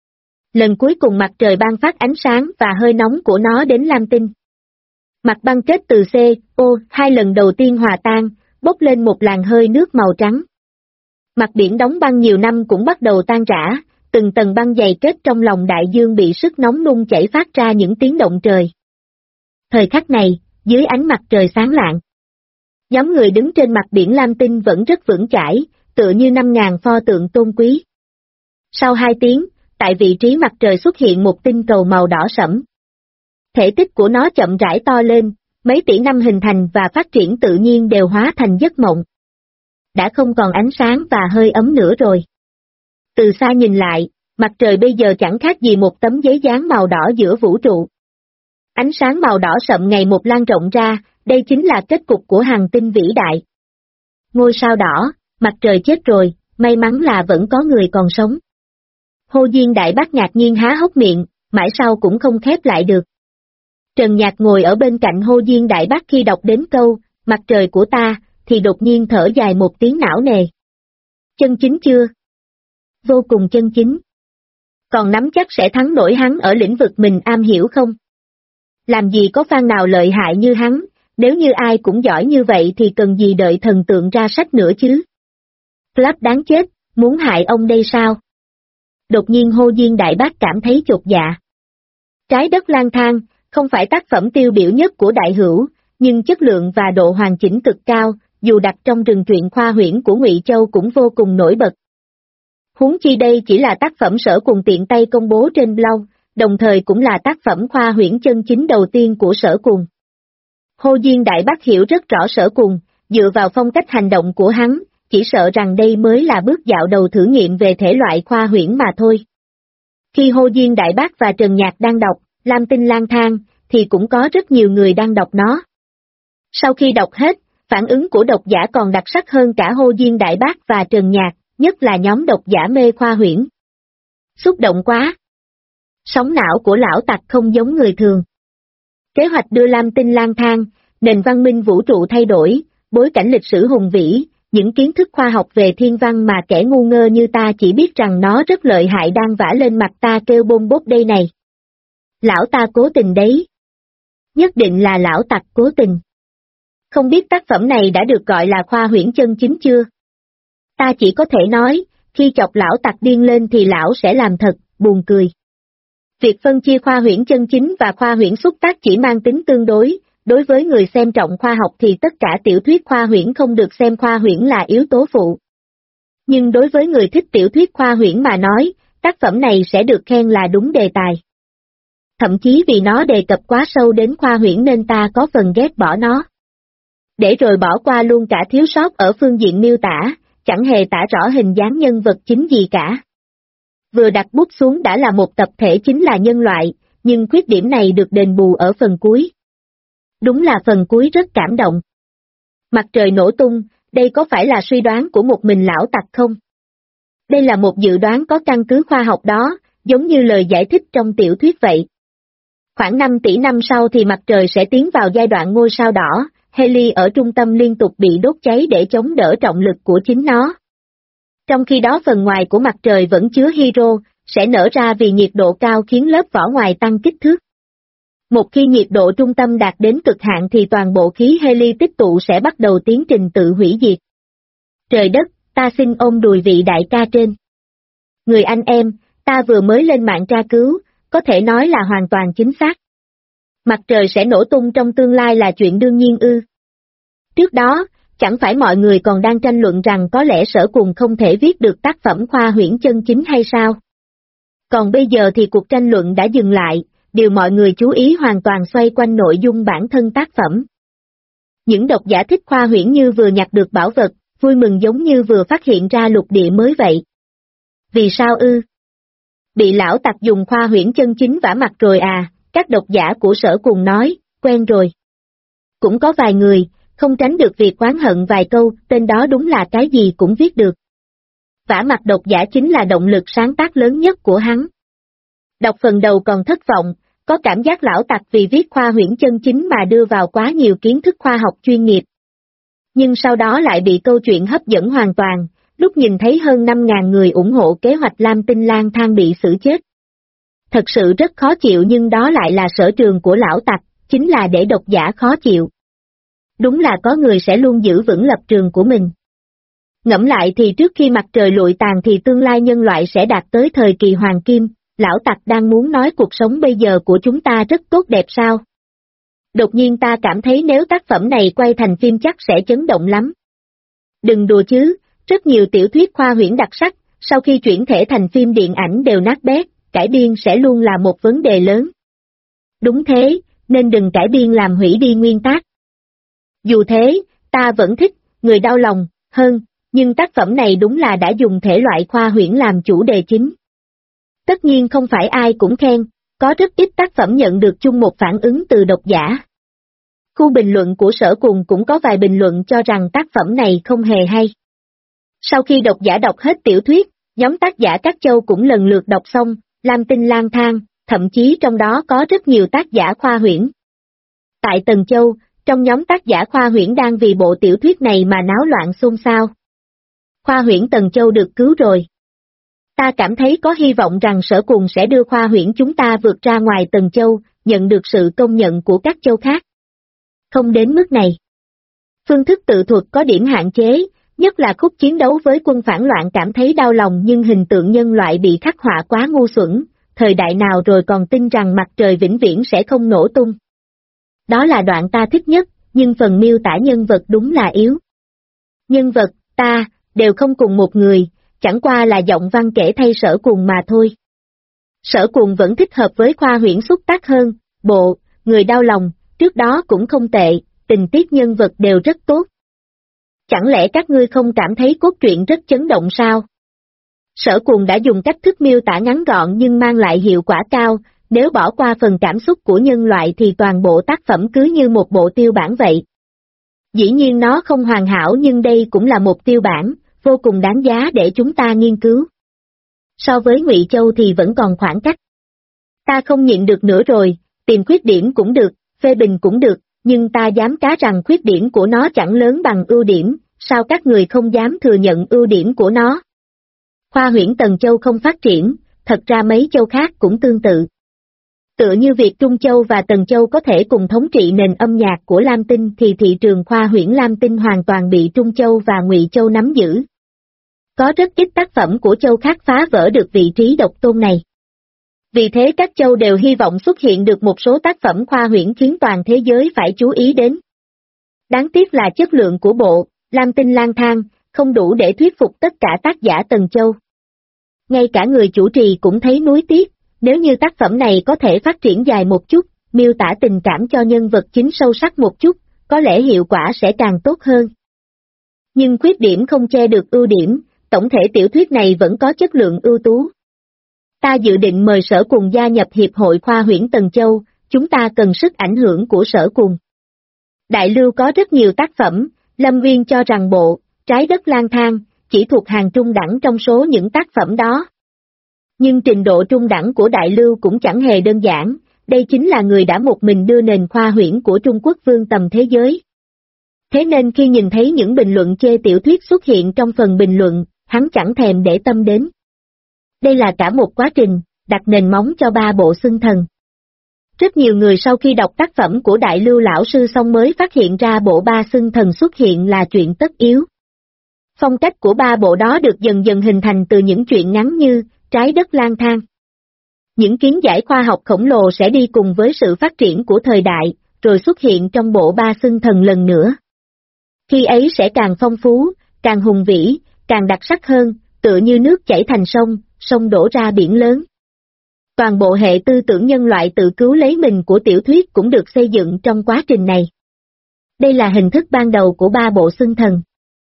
Lần cuối cùng mặt trời ban phát ánh sáng và hơi nóng của nó đến Lam Tinh. Mặt băng kết từ CO2 lần đầu tiên hòa tan, bốc lên một làn hơi nước màu trắng. Mặt biển đóng băng nhiều năm cũng bắt đầu tan rã, từng tầng băng dày kết trong lòng đại dương bị sức nóng nung chảy phát ra những tiếng động trời. Thời khắc này, dưới ánh mặt trời sáng lạng, nhóm người đứng trên mặt biển Lam Tinh vẫn rất vững chãi, tựa như 5.000 pho tượng tôn quý. Sau 2 tiếng, tại vị trí mặt trời xuất hiện một tinh cầu màu đỏ sẫm. Thể tích của nó chậm rãi to lên, mấy tỷ năm hình thành và phát triển tự nhiên đều hóa thành giấc mộng. Đã không còn ánh sáng và hơi ấm nữa rồi. Từ xa nhìn lại, mặt trời bây giờ chẳng khác gì một tấm giấy dán màu đỏ giữa vũ trụ. Ánh sáng màu đỏ sậm ngày một lan rộng ra, đây chính là kết cục của hành tinh vĩ đại. Ngôi sao đỏ, mặt trời chết rồi, may mắn là vẫn có người còn sống. Hồ Diên Đại Bác ngạc nhiên há hốc miệng, mãi sau cũng không khép lại được. Trần Nhạc ngồi ở bên cạnh Hồ Diên Đại Bác khi đọc đến câu, mặt trời của ta, thì đột nhiên thở dài một tiếng não nề. Chân chính chưa? Vô cùng chân chính. Còn nắm chắc sẽ thắng nổi hắn ở lĩnh vực mình am hiểu không? Làm gì có fan nào lợi hại như hắn, nếu như ai cũng giỏi như vậy thì cần gì đợi thần tượng ra sách nữa chứ? Club đáng chết, muốn hại ông đây sao? Đột nhiên Hồ Diên Đại Bác cảm thấy chột dạ. Trái đất lang thang, không phải tác phẩm tiêu biểu nhất của đại hữu, nhưng chất lượng và độ hoàn chỉnh cực cao, dù đặt trong rừng truyện khoa huyễn của Ngụy Châu cũng vô cùng nổi bật. Huống chi đây chỉ là tác phẩm Sở Cùng tiện tay công bố trên blog, đồng thời cũng là tác phẩm khoa huyễn chân chính đầu tiên của Sở Cùng. Hồ Diên Đại Bác hiểu rất rõ Sở Cùng, dựa vào phong cách hành động của hắn, chỉ sợ rằng đây mới là bước dạo đầu thử nghiệm về thể loại khoa huyễn mà thôi. Khi Hồ Diên Đại Bác và Trần Nhạc đang đọc Lam Tinh lang thang, thì cũng có rất nhiều người đang đọc nó. Sau khi đọc hết, phản ứng của độc giả còn đặc sắc hơn cả Hồ Diên Đại Bác và Trần Nhạc, nhất là nhóm độc giả mê khoa huyễn. Xúc động quá! Sóng não của lão tặc không giống người thường. Kế hoạch đưa Lam Tinh lang thang, Nền văn minh vũ trụ thay đổi, bối cảnh lịch sử hùng vĩ, những kiến thức khoa học về thiên văn mà kẻ ngu ngơ như ta chỉ biết rằng nó rất lợi hại đang vả lên mặt ta kêu bôm bốp đây này. Lão ta cố tình đấy. Nhất định là lão tặc cố tình. Không biết tác phẩm này đã được gọi là khoa huyễn chân chính chưa? Ta chỉ có thể nói, khi chọc lão tặc điên lên thì lão sẽ làm thật, buồn cười. Việc phân chia khoa huyễn chân chính và khoa huyễn xúc tác chỉ mang tính tương đối với người xem trọng khoa học thì tất cả tiểu thuyết khoa huyễn không được xem khoa huyễn là yếu tố phụ. Nhưng đối với người thích tiểu thuyết khoa huyễn mà nói, tác phẩm này sẽ được khen là đúng đề tài. Thậm chí vì nó đề cập quá sâu đến khoa huyễn nên ta có phần ghét bỏ nó. Để rồi bỏ qua luôn cả thiếu sót ở phương diện miêu tả, chẳng hề tả rõ hình dáng nhân vật chính gì cả. Vừa đặt bút xuống đã là một tập thể chính là nhân loại, nhưng khuyết điểm này được đền bù ở phần cuối. Đúng là phần cuối rất cảm động. Mặt trời nổ tung, đây có phải là suy đoán của một mình lão tặc không? Đây là một dự đoán có căn cứ khoa học đó, giống như lời giải thích trong tiểu thuyết vậy. Khoảng 5 tỷ năm sau thì mặt trời sẽ tiến vào giai đoạn ngôi sao đỏ, heli ở trung tâm liên tục bị đốt cháy để chống đỡ trọng lực của chính nó. Trong khi đó phần ngoài của mặt trời vẫn chứa hydro, sẽ nở ra vì nhiệt độ cao khiến lớp vỏ ngoài tăng kích thước. Một khi nhiệt độ trung tâm đạt đến cực hạn thì toàn bộ khí heli tích tụ sẽ bắt đầu tiến trình tự hủy diệt. Trời đất, ta xin ôm đùi vị đại ca trên. Người anh em, ta vừa mới lên mạng tra cứu, có thể nói là hoàn toàn chính xác. Mặt trời sẽ nổ tung trong tương lai là chuyện đương nhiên ư. Trước đó, chẳng phải mọi người còn đang tranh luận rằng có lẽ Sở Cùng không thể viết được tác phẩm khoa huyễn chân chính hay sao? Còn bây giờ thì cuộc tranh luận đã dừng lại, điều mọi người chú ý hoàn toàn xoay quanh nội dung bản thân tác phẩm. Những độc giả thích khoa huyễn như vừa nhặt được bảo vật, vui mừng giống như vừa phát hiện ra lục địa mới vậy. Vì sao ư? Bị lão tặc dùng khoa huyễn chân chính vả mặt rồi à, các độc giả của Sở Cùng nói, quen rồi. Cũng có vài người, không tránh được việc oán hận vài câu, tên đó đúng là cái gì cũng viết được. Vả mặt độc giả chính là động lực sáng tác lớn nhất của hắn. Đọc phần đầu còn thất vọng, có cảm giác lão tặc vì viết khoa huyễn chân chính mà đưa vào quá nhiều kiến thức khoa học chuyên nghiệp. Nhưng sau đó lại bị câu chuyện hấp dẫn hoàn toàn, lúc nhìn thấy hơn 5.000 người ủng hộ kế hoạch Lam Tinh lang thang bị xử chết. Thật sự rất khó chịu nhưng đó lại là sở trường của lão tặc, chính là để độc giả khó chịu. Đúng là có người sẽ luôn giữ vững lập trường của mình. Ngẫm lại thì trước khi mặt trời lụi tàn thì tương lai nhân loại sẽ đạt tới thời kỳ hoàng kim, lão tặc đang muốn nói cuộc sống bây giờ của chúng ta rất tốt đẹp sao? Đột nhiên ta cảm thấy nếu tác phẩm này quay thành phim chắc sẽ chấn động lắm. Đừng đùa chứ, rất nhiều tiểu thuyết khoa huyễn đặc sắc, sau khi chuyển thể thành phim điện ảnh đều nát bét, cải biên sẽ luôn là một vấn đề lớn. Đúng thế, nên đừng cải biên làm hủy đi nguyên tác. Dù thế, ta vẫn thích, người đau lòng, hơn, nhưng tác phẩm này đúng là đã dùng thể loại khoa huyễn làm chủ đề chính. Tất nhiên không phải ai cũng khen, có rất ít tác phẩm nhận được chung một phản ứng từ độc giả. Khu bình luận của Sở Cùng cũng có vài bình luận cho rằng tác phẩm này không hề hay. Sau khi độc giả đọc hết tiểu thuyết, nhóm tác giả các châu cũng lần lượt đọc xong, Lam Tinh lang thang, thậm chí trong đó có rất nhiều tác giả khoa huyễn. Tại Tần Châu, trong nhóm tác giả khoa huyễn đang vì bộ tiểu thuyết này mà náo loạn xôn xao. Khoa huyễn Tần Châu được cứu rồi. Ta cảm thấy có hy vọng rằng Sở Cùng sẽ đưa khoa huyễn chúng ta vượt ra ngoài Tần Châu, nhận được sự công nhận của các châu khác. Không đến mức này. Phương thức tự thuật có điểm hạn chế, nhất là khúc chiến đấu với quân phản loạn cảm thấy đau lòng nhưng hình tượng nhân loại bị khắc họa quá ngu xuẩn, thời đại nào rồi còn tin rằng mặt trời vĩnh viễn sẽ không nổ tung. Đó là đoạn ta thích nhất, nhưng phần miêu tả nhân vật đúng là yếu. Nhân vật, ta, đều không cùng một người, chẳng qua là giọng văn kể thay Sở Cùng mà thôi. Sở Cùng vẫn thích hợp với khoa huyễn xúc tác hơn, bộ, người đau lòng, trước đó cũng không tệ, tình tiết nhân vật đều rất tốt. Chẳng lẽ các ngươi không cảm thấy cốt truyện rất chấn động sao? Sở Cùng đã dùng cách thức miêu tả ngắn gọn nhưng mang lại hiệu quả cao, nếu bỏ qua phần cảm xúc của nhân loại thì toàn bộ tác phẩm cứ như một bộ tiêu bản vậy. Dĩ nhiên nó không hoàn hảo nhưng đây cũng là một tiêu bản, vô cùng đáng giá để chúng ta nghiên cứu. So với Ngụy Châu thì vẫn còn khoảng cách. Ta không nhịn được nữa rồi, tìm khuyết điểm cũng được, phê bình cũng được, nhưng ta dám cá rằng khuyết điểm của nó chẳng lớn bằng ưu điểm, sao các người không dám thừa nhận ưu điểm của nó? Khoa huyễn Tần Châu không phát triển, thật ra mấy châu khác cũng tương tự. Tựa như việc Trung Châu và Tần Châu có thể cùng thống trị nền âm nhạc của Lam Tinh thì thị trường khoa huyễn Lam Tinh hoàn toàn bị Trung Châu và Ngụy Châu nắm giữ. Có rất ít tác phẩm của châu khác phá vỡ được vị trí độc tôn này. Vì thế các châu đều hy vọng xuất hiện được một số tác phẩm khoa huyễn khiến toàn thế giới phải chú ý đến. Đáng tiếc là chất lượng của bộ Lam Tinh lang thang không đủ để thuyết phục tất cả tác giả Tần Châu. Ngay cả người chủ trì cũng thấy nuối tiếc, nếu như tác phẩm này có thể phát triển dài một chút, miêu tả tình cảm cho nhân vật chính sâu sắc một chút, có lẽ hiệu quả sẽ càng tốt hơn. Nhưng khuyết điểm không che được ưu điểm, tổng thể tiểu thuyết này vẫn có chất lượng ưu tú. Ta dự định mời Sở Cùng gia nhập Hiệp hội Khoa huyễn Tần Châu, chúng ta cần sức ảnh hưởng của Sở Cùng. Đại Lưu có rất nhiều tác phẩm, Lâm Uyên cho rằng bộ Trái đất lang thang chỉ thuộc hàng trung đẳng trong số những tác phẩm đó. Nhưng trình độ trung đẳng của Đại Lưu cũng chẳng hề đơn giản, đây chính là người đã một mình đưa nền khoa huyễn của Trung Quốc vươn tầm thế giới. Thế nên khi nhìn thấy những bình luận chê tiểu thuyết xuất hiện trong phần bình luận, hắn chẳng thèm để tâm đến. Đây là cả một quá trình, đặt nền móng cho ba bộ xưng thần. Rất nhiều người sau khi đọc tác phẩm của Đại Lưu lão sư xong mới phát hiện ra bộ ba xưng thần xuất hiện là chuyện tất yếu. Phong cách của ba bộ đó được dần dần hình thành từ những chuyện ngắn như Trái đất lang thang. Những kiến giải khoa học khổng lồ sẽ đi cùng với sự phát triển của thời đại, rồi xuất hiện trong bộ ba xưng thần lần nữa. Khi ấy sẽ càng phong phú, càng hùng vĩ, càng đặc sắc hơn, tựa như nước chảy thành sông, sông đổ ra biển lớn. Toàn bộ hệ tư tưởng nhân loại tự cứu lấy mình của tiểu thuyết cũng được xây dựng trong quá trình này. Đây là hình thức ban đầu của ba bộ xưng thần.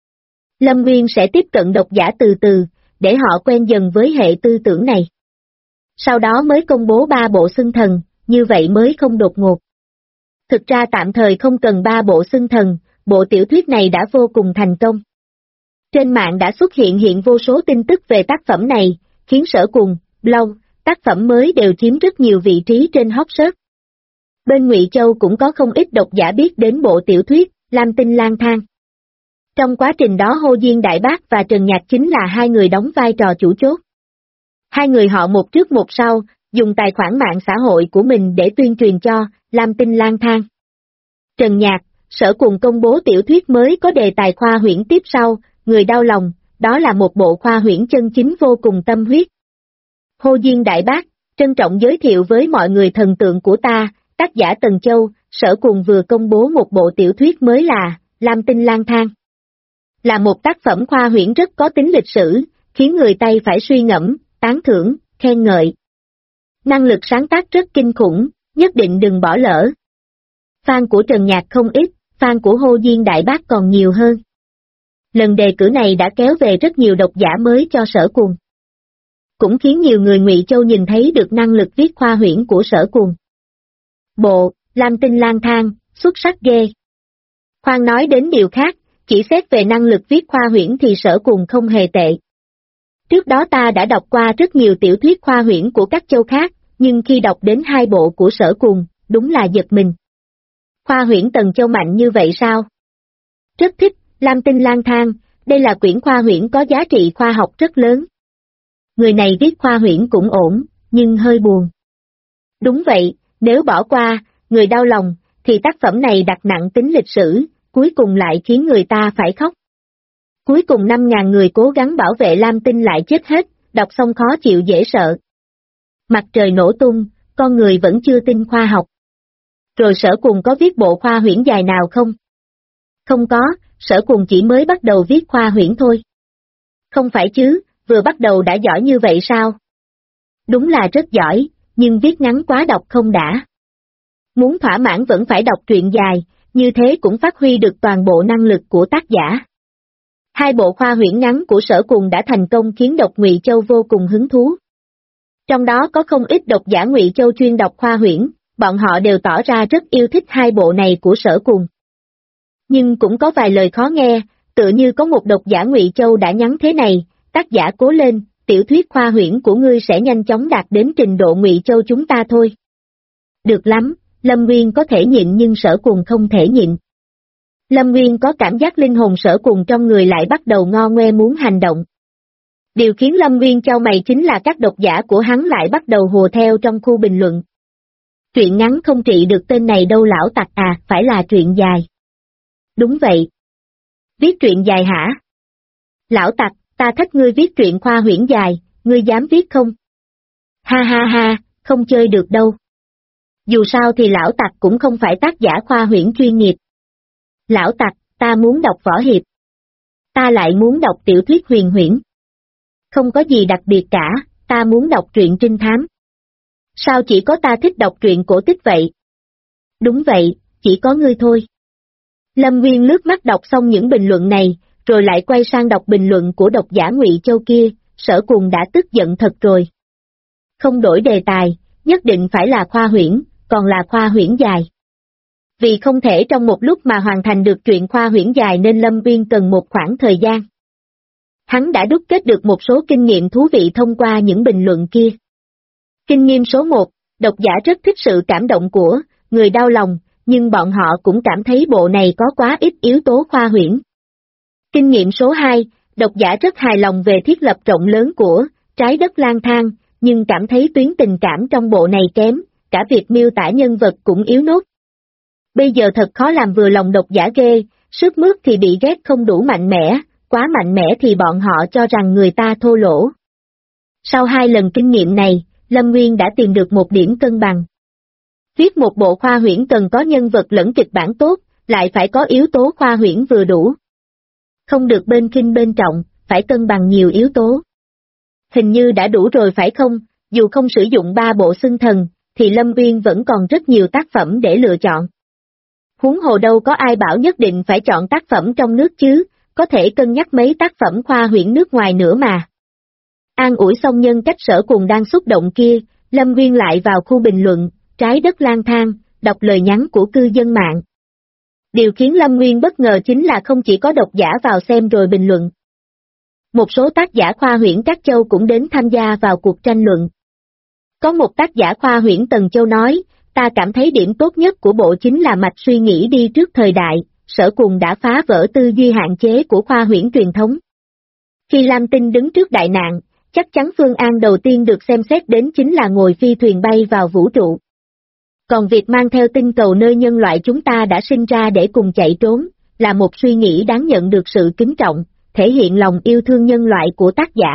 Lâm Nguyên sẽ tiếp cận độc giả từ từ, để họ quen dần với hệ tư tưởng này. Sau đó mới công bố ba bộ xưng thần, như vậy mới không đột ngột. Thực ra tạm thời không cần ba bộ xưng thần, bộ tiểu thuyết này đã vô cùng thành công. Trên mạng đã xuất hiện vô số tin tức về tác phẩm này, khiến Sở Cùng, blog, tác phẩm mới đều chiếm rất nhiều vị trí trên hot search. Bên Ngụy Châu cũng có không ít độc giả biết đến bộ tiểu thuyết Lam Tinh lang thang. Trong quá trình đó Hồ Diên Đại Bác và Trần Nhạc chính là hai người đóng vai trò chủ chốt. Hai người họ một trước một sau, dùng tài khoản mạng xã hội của mình để tuyên truyền cho Lam Tinh lang thang. Trần Nhạc, Sở Cùng công bố tiểu thuyết mới có đề tài khoa huyễn tiếp sau, Người đau lòng, đó là một bộ khoa huyễn chân chính vô cùng tâm huyết. Hồ Diên Đại Bác, trân trọng giới thiệu với mọi người thần tượng của ta, tác giả Tần Châu, Sở Cùng vừa công bố một bộ tiểu thuyết mới là Lam Tinh lang thang. Là một tác phẩm khoa huyễn rất có tính lịch sử, khiến người Tây phải suy ngẫm, tán thưởng, khen ngợi. Năng lực sáng tác rất kinh khủng, nhất định đừng bỏ lỡ. Fan của Trần Nhạc không ít, fan của Hồ Diên Đại Bác còn nhiều hơn. Lần đề cử này đã kéo về rất nhiều độc giả mới cho Sở Cùng. Cũng khiến nhiều người Ngụy Châu nhìn thấy được năng lực viết khoa huyễn của Sở Cùng. Bộ Lam Tinh lang thang, xuất sắc ghê. Khoan nói đến điều khác, chỉ xét về năng lực viết khoa huyễn thì Sở Cùng không hề tệ. Trước đó ta đã đọc qua rất nhiều tiểu thuyết khoa huyễn của các châu khác, nhưng khi đọc đến hai bộ của Sở Cùng, đúng là giật mình. Khoa huyễn Tần Châu mạnh như vậy sao? Rất thích, Lam Tinh lang thang, đây là quyển khoa huyễn có giá trị khoa học rất lớn. Người này viết khoa huyễn cũng ổn, nhưng hơi buồn. Đúng vậy, nếu bỏ qua, Người đau lòng, thì tác phẩm này đặt nặng tính lịch sử, cuối cùng lại khiến người ta phải khóc. Cuối cùng 5.000 người cố gắng bảo vệ Lam Tinh lại chết hết, đọc xong khó chịu dễ sợ. Mặt trời nổ tung, con người vẫn chưa tin khoa học. Rồi Sở Cùng có viết bộ khoa huyễn dài nào không? Không có, Sở Cùng chỉ mới bắt đầu viết khoa huyễn thôi. Không phải chứ, vừa bắt đầu đã giỏi như vậy sao? Đúng là rất giỏi, nhưng viết ngắn quá đọc không đã. Muốn thỏa mãn vẫn phải đọc truyện dài, như thế cũng phát huy được toàn bộ năng lực của tác giả. Hai bộ khoa huyễn ngắn của Sở Cùng đã thành công khiến độc Ngụy Châu vô cùng hứng thú. Trong đó có không ít độc giả Ngụy Châu chuyên đọc khoa huyễn, bọn họ đều tỏ ra rất yêu thích hai bộ này của Sở Cùng. Nhưng cũng có vài lời khó nghe, tựa như có một độc giả Ngụy Châu đã nhắn thế này, tác giả cố lên, tiểu thuyết khoa huyễn của ngươi sẽ nhanh chóng đạt đến trình độ Ngụy Châu chúng ta thôi. Được lắm, Lâm Nguyên có thể nhịn nhưng Sở Cuồng không thể nhịn. Lâm Nguyên có cảm giác linh hồn Sở Cuồng trong người lại bắt đầu ngo ngoe muốn hành động. Điều khiến Lâm Nguyên chau mày chính là các độc giả của hắn lại bắt đầu hùa theo trong khu bình luận. Truyện ngắn không trị được tên này đâu lão tặc à, phải là truyện dài. Đúng vậy. Viết truyện dài hả? Lão tặc, ta thách ngươi viết truyện khoa huyễn dài, ngươi dám viết không? Ha ha ha, không chơi được đâu. Dù sao thì lão tặc cũng không phải tác giả khoa huyễn chuyên nghiệp. Lão tặc, ta muốn đọc võ hiệp. Ta lại muốn đọc tiểu thuyết huyền huyễn. Không có gì đặc biệt cả, ta muốn đọc truyện trinh thám. Sao chỉ có ta thích đọc truyện cổ tích vậy? Đúng vậy, chỉ có ngươi thôi. Lâm Nguyên lướt mắt đọc xong những bình luận này, rồi lại quay sang đọc bình luận của độc giả Ngụy Châu kia, Sở Cuồng đã tức giận thật rồi. Không đổi đề tài, nhất định phải là khoa huyễn, còn là khoa huyễn dài. Vì không thể trong một lúc mà hoàn thành được truyện khoa huyễn dài nên Lâm Nguyên cần một khoảng thời gian. Hắn đã đúc kết được một số kinh nghiệm thú vị thông qua những bình luận kia. Kinh nghiệm số 1, độc giả rất thích sự cảm động của người đau lòng, nhưng bọn họ cũng cảm thấy bộ này có quá ít yếu tố khoa huyễn. Kinh nghiệm số 2, độc giả rất hài lòng về thiết lập rộng lớn của Trái đất lang thang, nhưng cảm thấy tuyến tình cảm trong bộ này kém, cả việc miêu tả nhân vật cũng yếu nốt. Bây giờ thật khó làm vừa lòng độc giả ghê, sức mướt thì bị ghét không đủ mạnh mẽ, quá mạnh mẽ thì bọn họ cho rằng người ta thô lỗ. Sau 2 lần kinh nghiệm này, Lâm Nguyên đã tìm được một điểm cân bằng. Viết một bộ khoa huyễn cần có nhân vật lẫn kịch bản tốt, lại phải có yếu tố khoa huyễn vừa đủ. Không được bên khinh bên trọng, phải cân bằng nhiều yếu tố. Hình như đã đủ rồi phải không? Dù không sử dụng 3 bộ xưng thần, thì Lâm Nguyên vẫn còn rất nhiều tác phẩm để lựa chọn. Huống hồ đâu có ai bảo nhất định phải chọn tác phẩm trong nước chứ, có thể cân nhắc mấy tác phẩm khoa huyễn nước ngoài nữa mà. An ủi xong nhân cách Sở Cuồng đang xúc động kia, Lâm Nguyên lại vào khu bình luận, Trái đất lang thang, đọc lời nhắn của cư dân mạng. Điều khiến Lâm Nguyên bất ngờ chính là không chỉ có độc giả vào xem rồi bình luận. Một số tác giả khoa huyễn các châu cũng đến tham gia vào cuộc tranh luận. Có một tác giả khoa huyễn Tần Châu nói, ta cảm thấy điểm tốt nhất của bộ chính là mạch suy nghĩ đi trước thời đại, Sở Cuồng đã phá vỡ tư duy hạn chế của khoa huyễn truyền thống. Khi Lam Tinh đứng trước đại nạn, chắc chắn phương án đầu tiên được xem xét đến chính là ngồi phi thuyền bay vào vũ trụ. Còn việc mang theo tinh cầu nơi nhân loại chúng ta đã sinh ra để cùng chạy trốn, là một suy nghĩ đáng nhận được sự kính trọng, thể hiện lòng yêu thương nhân loại của tác giả.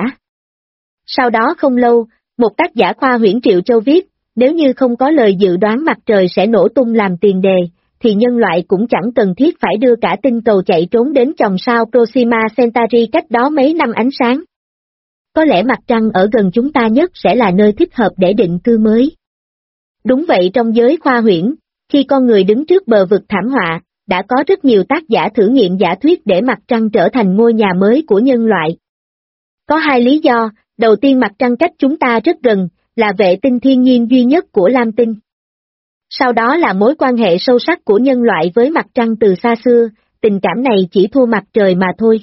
Sau đó không lâu, một tác giả khoa huyễn Triệu Châu viết, nếu như không có lời dự đoán mặt trời sẽ nổ tung làm tiền đề, thì nhân loại cũng chẳng cần thiết phải đưa cả tinh cầu chạy trốn đến chòm sao Proxima Centauri cách đó mấy năm ánh sáng. Có lẽ mặt trăng ở gần chúng ta nhất sẽ là nơi thích hợp để định cư mới. Đúng vậy, trong giới khoa huyễn, khi con người đứng trước bờ vực thảm họa, đã có rất nhiều tác giả thử nghiệm giả thuyết để mặt trăng trở thành ngôi nhà mới của nhân loại. Có 2 lý do, đầu tiên mặt trăng cách chúng ta rất gần, là vệ tinh thiên nhiên duy nhất của Lam Tinh. Sau đó là mối quan hệ sâu sắc của nhân loại với mặt trăng từ xa xưa, tình cảm này chỉ thua mặt trời mà thôi.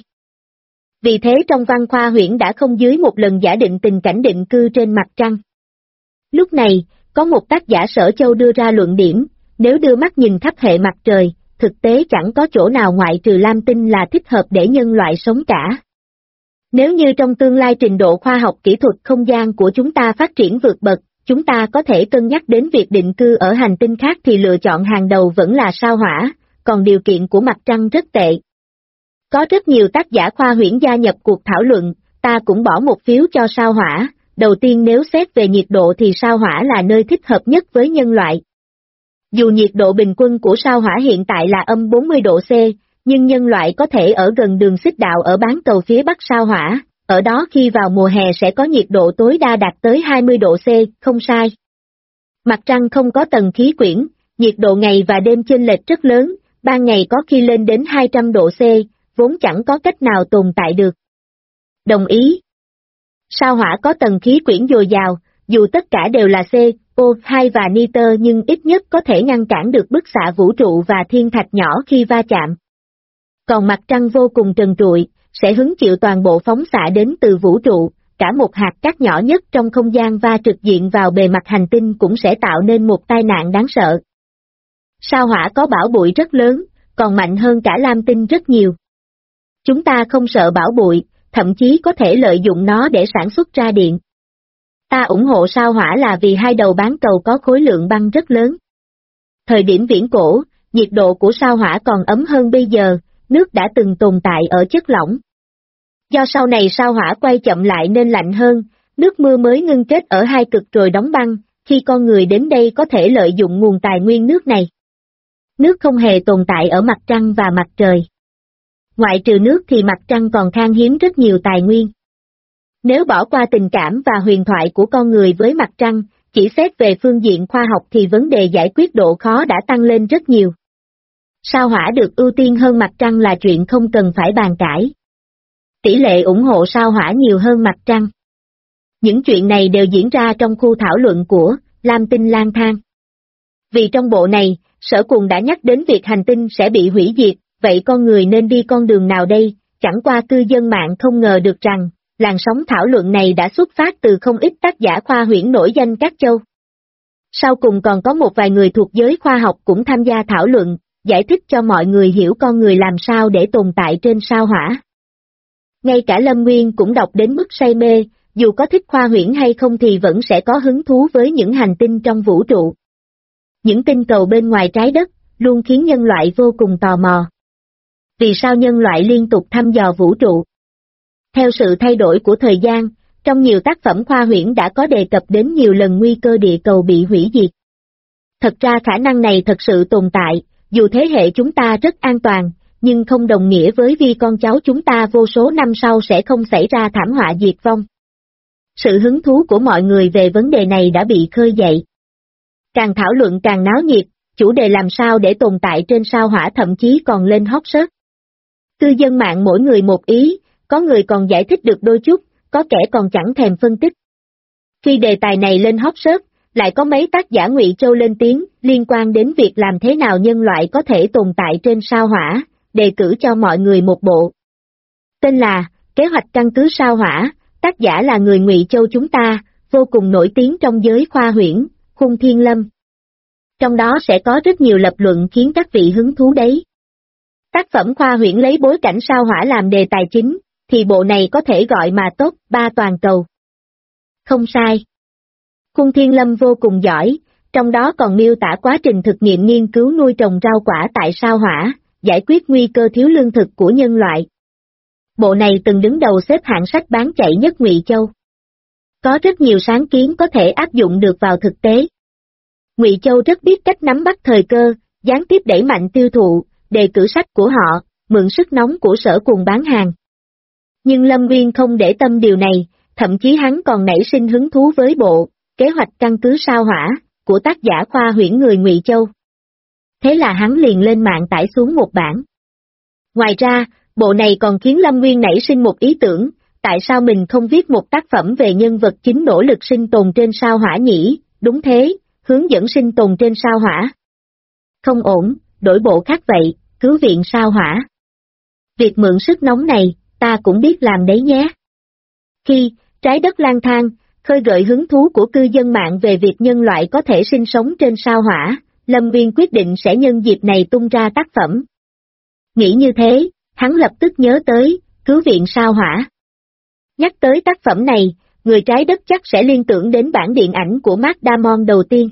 Vì thế trong văn khoa huyễn đã không dưới một lần giả định tình cảnh định cư trên mặt trăng. Lúc này, có một tác giả Sở Châu đưa ra luận điểm, nếu đưa mắt nhìn khắp hệ mặt trời, thực tế chẳng có chỗ nào ngoại trừ Lam Tinh là thích hợp để nhân loại sống cả. Nếu như trong tương lai trình độ khoa học kỹ thuật không gian của chúng ta phát triển vượt bậc, chúng ta có thể cân nhắc đến việc định cư ở hành tinh khác thì lựa chọn hàng đầu vẫn là sao Hỏa, còn điều kiện của mặt trăng rất tệ. Có rất nhiều tác giả khoa huyễn gia nhập cuộc thảo luận, ta cũng bỏ một phiếu cho sao Hỏa. Đầu tiên nếu xét về nhiệt độ thì sao Hỏa là nơi thích hợp nhất với nhân loại. Dù nhiệt độ bình quân của sao Hỏa hiện tại là âm 40 độ C, nhưng nhân loại có thể ở gần đường xích đạo ở bán cầu phía bắc sao Hỏa, ở đó khi vào mùa hè sẽ có nhiệt độ tối đa đạt tới 20 độ C, không sai. Mặt trăng không có tầng khí quyển, nhiệt độ ngày và đêm chênh lệch rất lớn, ban ngày có khi lên đến 200 độ C, vốn chẳng có cách nào tồn tại được. Đồng ý. Sao Hỏa có tầng khí quyển dồi dào, dù tất cả đều là CO2 và nitơ nhưng ít nhất có thể ngăn cản được bức xạ vũ trụ và thiên thạch nhỏ khi va chạm. Còn mặt trăng vô cùng trần trụi, sẽ hứng chịu toàn bộ phóng xạ đến từ vũ trụ, cả một hạt cát nhỏ nhất trong không gian va trực diện vào bề mặt hành tinh cũng sẽ tạo nên một tai nạn đáng sợ. Sao Hỏa có bão bụi rất lớn, còn mạnh hơn cả Lam Tinh rất nhiều. Chúng ta không sợ bão bụi, thậm chí có thể lợi dụng nó để sản xuất ra điện. Ta ủng hộ Sao Hỏa là vì hai đầu bán cầu có khối lượng băng rất lớn. Thời điểm viễn cổ, nhiệt độ của Sao Hỏa còn ấm hơn bây giờ, nước đã từng tồn tại ở chất lỏng. Do sau này Sao Hỏa quay chậm lại nên lạnh hơn, nước mưa mới ngưng kết ở hai cực rồi đóng băng, khi con người đến đây có thể lợi dụng nguồn tài nguyên nước này. Nước không hề tồn tại ở mặt trăng và mặt trời. Ngoại trừ nước thì mặt trăng còn khan hiếm rất nhiều tài nguyên. Nếu bỏ qua tình cảm và huyền thoại của con người với mặt trăng, chỉ xét về phương diện khoa học thì vấn đề giải quyết độ khó đã tăng lên rất nhiều. Sao Hỏa được ưu tiên hơn mặt trăng là chuyện không cần phải bàn cãi. Tỷ lệ ủng hộ Sao Hỏa nhiều hơn mặt trăng. Những chuyện này đều diễn ra trong khu thảo luận của Lam Tinh lang thang. Vì trong bộ này, Sở Cùng đã nhắc đến việc hành tinh sẽ bị hủy diệt, vậy con người nên đi con đường nào đây? Chẳng qua cư dân mạng không ngờ được rằng, làn sóng thảo luận này đã xuất phát từ không ít tác giả khoa huyễn nổi danh các châu. Sau cùng còn có một vài người thuộc giới khoa học cũng tham gia thảo luận, giải thích cho mọi người hiểu con người làm sao để tồn tại trên Sao Hỏa. Ngay cả Lâm Nguyên cũng đọc đến mức say mê, dù có thích khoa huyễn hay không thì vẫn sẽ có hứng thú với những hành tinh trong vũ trụ. Những tinh cầu bên ngoài trái đất, luôn khiến nhân loại vô cùng tò mò. Vì sao nhân loại liên tục thăm dò vũ trụ? Theo sự thay đổi của thời gian, trong nhiều tác phẩm khoa huyễn đã có đề cập đến nhiều lần nguy cơ địa cầu bị hủy diệt. Thật ra khả năng này thật sự tồn tại, dù thế hệ chúng ta rất an toàn, nhưng không đồng nghĩa với việc con cháu chúng ta vô số năm sau sẽ không xảy ra thảm họa diệt vong. Sự hứng thú của mọi người về vấn đề này đã bị khơi dậy. Càng thảo luận càng náo nhiệt, chủ đề làm sao để tồn tại trên Sao Hỏa thậm chí còn lên hot search. Cư dân mạng mỗi người một ý, có người còn giải thích được đôi chút, có kẻ còn chẳng thèm phân tích. Khi đề tài này lên hot search, lại có mấy tác giả Ngụy Châu lên tiếng liên quan đến việc làm thế nào nhân loại có thể tồn tại trên Sao Hỏa, đề cử cho mọi người một bộ. Tên là Kế hoạch căn cứ Sao Hỏa, tác giả là người Ngụy Châu chúng ta, vô cùng nổi tiếng trong giới khoa huyễn, Khung Thiên Lâm. Trong đó sẽ có rất nhiều lập luận khiến các vị hứng thú đấy. Tác phẩm khoa huyễn lấy bối cảnh Sao Hỏa làm đề tài chính, thì bộ này có thể gọi mà top 3 toàn cầu. Không sai. Khung Thiên Lâm vô cùng giỏi, trong đó còn miêu tả quá trình thực nghiệm nghiên cứu nuôi trồng rau quả tại Sao Hỏa, giải quyết nguy cơ thiếu lương thực của nhân loại. Bộ này từng đứng đầu xếp hạng sách bán chạy nhất Ngụy Châu. Có rất nhiều sáng kiến có thể áp dụng được vào thực tế. Ngụy Châu rất biết cách nắm bắt thời cơ, gián tiếp đẩy mạnh tiêu thụ, đề cử sách của họ, mượn sức nóng của Sở Cùng bán hàng. Nhưng Lâm Nguyên không để tâm điều này, thậm chí hắn còn nảy sinh hứng thú với bộ Kế hoạch căn cứ Sao Hỏa của tác giả khoa huyễn người Ngụy Châu. Thế là hắn liền lên mạng tải xuống một bản. Ngoài ra, bộ này còn khiến Lâm Nguyên nảy sinh một ý tưởng, tại sao mình không viết một tác phẩm về nhân vật chính nỗ lực sinh tồn trên Sao Hỏa nhỉ? Đúng thế, hướng dẫn sinh tồn trên Sao Hỏa. Không ổn, đổi bộ khác vậy, cứu viện Sao Hỏa. Việc mượn sức nóng này, ta cũng biết làm đấy nhé. Khi Trái Đất lang thang, khơi gợi hứng thú của cư dân mạng về việc nhân loại có thể sinh sống trên Sao Hỏa, Lâm Nguyên quyết định sẽ nhân dịp này tung ra tác phẩm. Nghĩ như thế, hắn lập tức nhớ tới, cứu viện Sao Hỏa. Nhắc tới tác phẩm này, người trái đất chắc sẽ liên tưởng đến bản điện ảnh của Matt Damon đầu tiên.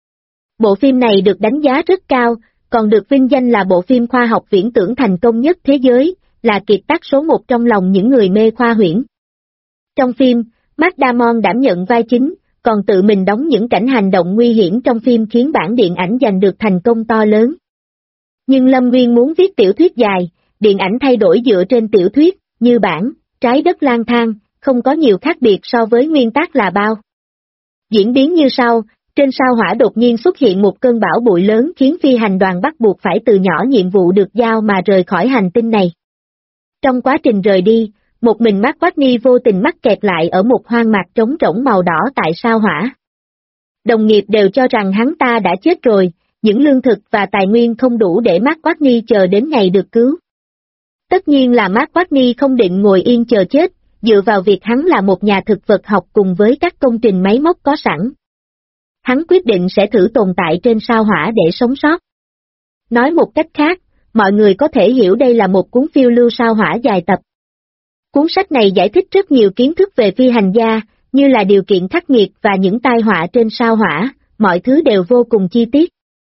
Bộ phim này được đánh giá rất cao, còn được vinh danh là bộ phim khoa học viễn tưởng thành công nhất thế giới, là kiệt tác số 1 trong lòng những người mê khoa huyễn. Trong phim, Matt Damon đảm nhận vai chính, còn tự mình đóng những cảnh hành động nguy hiểm trong phim khiến bản điện ảnh giành được thành công to lớn. Nhưng Lâm Nguyên muốn viết tiểu thuyết dài, điện ảnh thay đổi dựa trên tiểu thuyết, như bản Trái Đất lang thang, không có nhiều khác biệt so với nguyên tác là bao. Diễn biến như sau, trên Sao Hỏa đột nhiên xuất hiện một cơn bão bụi lớn khiến phi hành đoàn bắt buộc phải từ nhỏ nhiệm vụ được giao mà rời khỏi hành tinh này. Trong quá trình rời đi, một mình Mark Watney vô tình mắc kẹt lại ở một hoang mạc trống rỗng màu đỏ tại Sao Hỏa. Đồng nghiệp đều cho rằng hắn ta đã chết rồi, những lương thực và tài nguyên không đủ để Mark Watney chờ đến ngày được cứu. Tất nhiên là Mark Watney không định ngồi yên chờ chết, dựa vào việc hắn là một nhà thực vật học cùng với các công trình máy móc có sẵn. Hắn quyết định sẽ thử tồn tại trên Sao Hỏa để sống sót. Nói một cách khác, mọi người có thể hiểu đây là một cuốn phiêu lưu sao hỏa dài tập. Cuốn sách này giải thích rất nhiều kiến thức về phi hành gia, như là điều kiện khắc nghiệt và những tai họa trên sao hỏa, mọi thứ đều vô cùng chi tiết.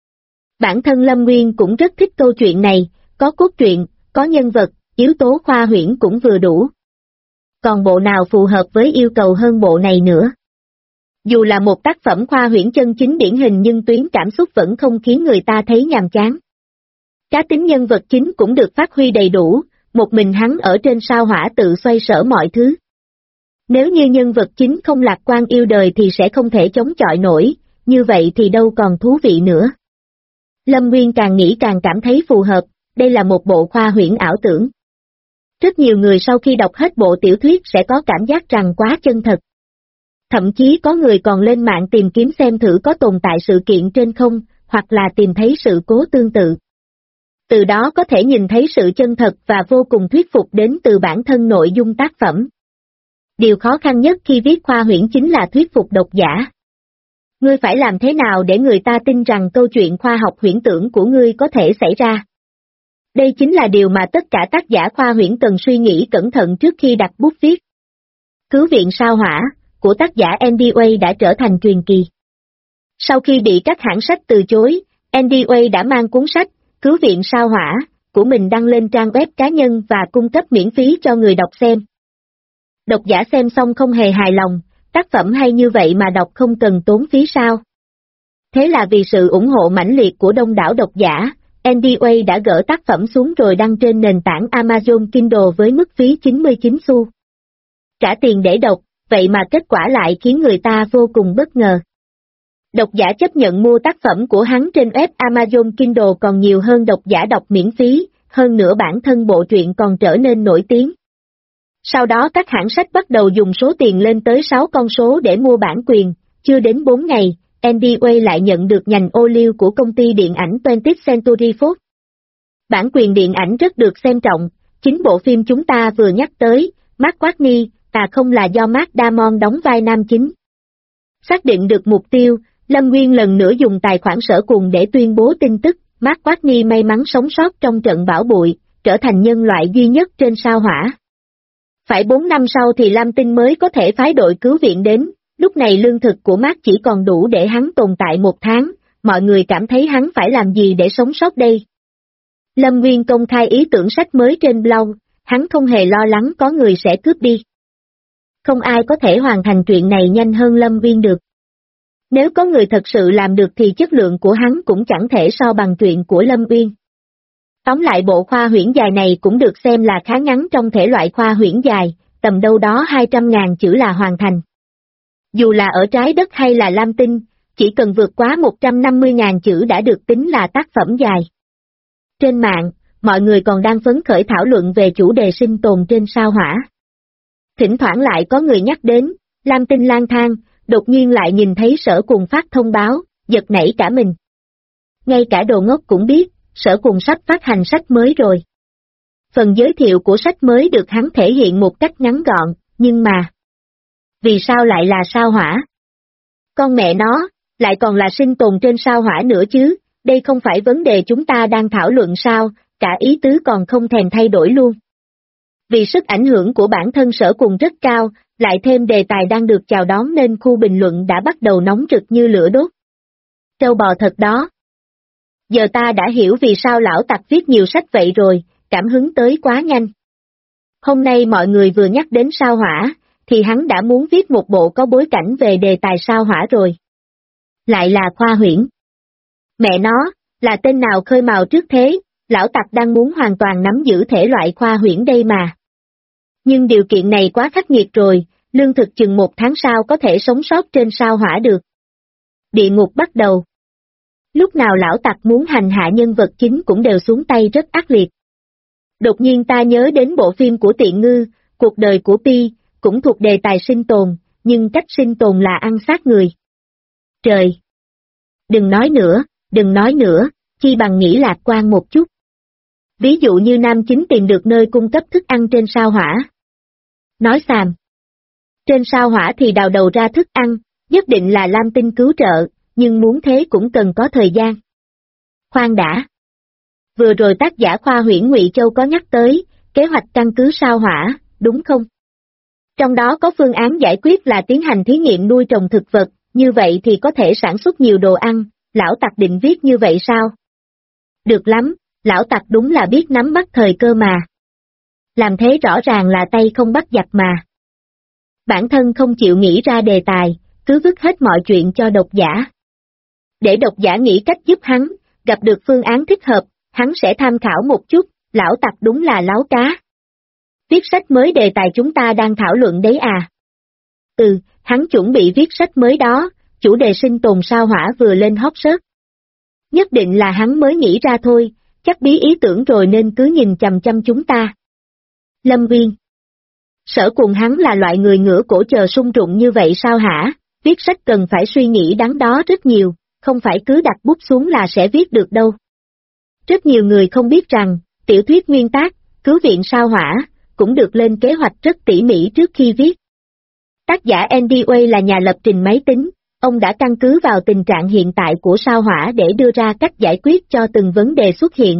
Bản thân Lâm Nguyên cũng rất thích câu chuyện này, có cốt truyện, có nhân vật, yếu tố khoa huyễn cũng vừa đủ. Còn bộ nào phù hợp với yêu cầu hơn bộ này nữa? Dù là một tác phẩm khoa huyễn chân chính điển hình nhưng tuyến cảm xúc vẫn không khiến người ta thấy nhàm chán. Cá tính nhân vật chính cũng được phát huy đầy đủ, một mình hắn ở trên sao hỏa tự xoay sở mọi thứ. Nếu như nhân vật chính không lạc quan yêu đời thì sẽ không thể chống chọi nổi, như vậy thì đâu còn thú vị nữa. Lâm Nguyên càng nghĩ càng cảm thấy phù hợp, đây là một bộ khoa huyễn ảo tưởng. Rất nhiều người sau khi đọc hết bộ tiểu thuyết sẽ có cảm giác rằng quá chân thật. Thậm chí có người còn lên mạng tìm kiếm xem thử có tồn tại sự kiện trên không, hoặc là tìm thấy sự cố tương tự. Từ đó có thể nhìn thấy sự chân thật và vô cùng thuyết phục đến từ bản thân nội dung tác phẩm. Điều khó khăn nhất khi viết khoa huyễn chính là thuyết phục độc giả. Ngươi phải làm thế nào để người ta tin rằng câu chuyện khoa học huyễn tưởng của ngươi có thể xảy ra? Đây chính là điều mà tất cả tác giả khoa huyễn cần suy nghĩ cẩn thận trước khi đặt bút viết. Cứu viện sao hỏa, của tác giả Andy Way đã trở thành truyền kỳ. Sau khi bị các hãng sách từ chối, Andy Way đã mang cuốn sách Cứu viện sao hỏa của mình đăng lên trang web cá nhân và cung cấp miễn phí cho người đọc xem. Độc giả xem xong không hề hài lòng, tác phẩm hay như vậy mà đọc không cần tốn phí sao? Thế là vì sự ủng hộ mãnh liệt của đông đảo độc giả, Andy Way đã gỡ tác phẩm xuống rồi đăng trên nền tảng Amazon Kindle với mức phí 99 xu. Trả tiền để đọc, vậy mà kết quả lại khiến người ta vô cùng bất ngờ. Độc giả chấp nhận mua tác phẩm của hắn trên web Amazon Kindle còn nhiều hơn độc giả đọc miễn phí, hơn nữa bản thân bộ truyện còn trở nên nổi tiếng. Sau đó các hãng sách bắt đầu dùng số tiền lên tới 6 con số để mua bản quyền, chưa đến 4 ngày, Andy Way lại nhận được nhành ô liu của công ty điện ảnh 20th Century Fox. Bản quyền điện ảnh rất được xem trọng, chính bộ phim chúng ta vừa nhắc tới, Mark Watney, không là do Matt Damon đóng vai nam chính. Xác định được mục tiêu, Lâm Nguyên lần nữa dùng tài khoản sở cùng để tuyên bố tin tức, Mark Watney may mắn sống sót trong trận bão bụi, trở thành nhân loại duy nhất trên sao hỏa. Phải 4 năm sau thì Lam Tinh mới có thể phái đội cứu viện đến, lúc này lương thực của Mark chỉ còn đủ để hắn tồn tại 1 tháng, mọi người cảm thấy hắn phải làm gì để sống sót đây. Lâm Nguyên công khai ý tưởng sách mới trên blog, hắn không hề lo lắng có người sẽ cướp đi. Không ai có thể hoàn thành chuyện này nhanh hơn Lâm Nguyên được. Nếu có người thật sự làm được thì chất lượng của hắn cũng chẳng thể so bằng chuyện của Lâm Uyên. Tóm lại bộ khoa huyễn dài này cũng được xem là khá ngắn trong thể loại khoa huyễn dài, tầm đâu đó 200.000 chữ là hoàn thành. Dù là ở trái đất hay là Lam Tinh, chỉ cần vượt quá 150.000 chữ đã được tính là tác phẩm dài. Trên mạng, mọi người còn đang phấn khởi thảo luận về chủ đề sinh tồn trên sao hỏa. Thỉnh thoảng lại có người nhắc đến, Lam Tinh lang thang, đột nhiên lại nhìn thấy Sở Cùng phát thông báo, giật nảy cả mình. Ngay cả đồ ngốc cũng biết, Sở Cùng sắp phát hành sách mới rồi. Phần giới thiệu của sách mới được hắn thể hiện một cách ngắn gọn, nhưng mà... Vì sao lại là sao hỏa? Con mẹ nó, lại còn là sinh tồn trên sao hỏa nữa chứ, đây không phải vấn đề chúng ta đang thảo luận sao, cả ý tứ còn không thèm thay đổi luôn. Vì sức ảnh hưởng của bản thân Sở Cùng rất cao, lại thêm đề tài đang được chào đón nên khu bình luận đã bắt đầu nóng rực như lửa đốt. Trâu bò thật đó. Giờ ta đã hiểu vì sao lão tặc viết nhiều sách vậy rồi, cảm hứng tới quá nhanh. Hôm nay mọi người vừa nhắc đến sao hỏa, thì hắn đã muốn viết một bộ có bối cảnh về đề tài sao hỏa rồi. Lại là khoa huyễn. Mẹ nó, là tên nào khơi mào trước thế, lão tặc đang muốn hoàn toàn nắm giữ thể loại khoa huyễn đây mà. Nhưng điều kiện này quá khắc nghiệt rồi, lương thực chừng 1 tháng sau có thể sống sót trên sao hỏa được. Địa ngục bắt đầu. Lúc nào lão tặc muốn hành hạ nhân vật chính cũng đều xuống tay rất ác liệt. Đột nhiên ta nhớ đến bộ phim của Tiện Ngư, Cuộc đời của Pi, cũng thuộc đề tài sinh tồn, nhưng cách sinh tồn là ăn xác người. Trời! Đừng nói nữa, chi bằng nghĩ lạc quan một chút. Ví dụ như nam chính tìm được nơi cung cấp thức ăn trên sao hỏa. Nói xàm. Trên sao hỏa thì đào đầu ra thức ăn, nhất định là Lam Tinh cứu trợ, nhưng muốn thế cũng cần có thời gian. Khoan đã. vừa rồi tác giả Khoa Huyễn Ngụy Châu có nhắc tới, kế hoạch căn cứ sao hỏa, đúng không? Trong đó có phương án giải quyết là tiến hành thí nghiệm nuôi trồng thực vật, như vậy thì có thể sản xuất nhiều đồ ăn, lão tặc định viết như vậy sao? Được lắm, lão tặc đúng là biết nắm bắt thời cơ mà. Làm thế rõ ràng là tay không bắt giặc mà. Bản thân không chịu nghĩ ra đề tài, cứ vứt hết mọi chuyện cho độc giả. Để độc giả nghĩ cách giúp hắn, gặp được phương án thích hợp, hắn sẽ tham khảo một chút, lão tặc đúng là láo cá. Viết sách mới đề tài chúng ta đang thảo luận đấy à? Hắn chuẩn bị viết sách mới đó, chủ đề sinh tồn sao hỏa vừa lên hot search. Nhất định là hắn mới nghĩ ra thôi, chắc bí ý tưởng rồi nên cứ nhìn chằm chằm chúng ta. Lâm Uyên. Sở cùng hắn là loại người ngửa cổ chờ sung rụng như vậy sao hả? Viết sách cần phải suy nghĩ đắn đó rất nhiều, không phải cứ đặt bút xuống là sẽ viết được đâu. Rất nhiều người không biết rằng, tiểu thuyết nguyên tác, cứu viện sao hỏa, cũng được lên kế hoạch rất tỉ mỉ trước khi viết. Tác giả Andy Way là nhà lập trình máy tính, ông đã căn cứ vào tình trạng hiện tại của sao hỏa để đưa ra cách giải quyết cho từng vấn đề xuất hiện.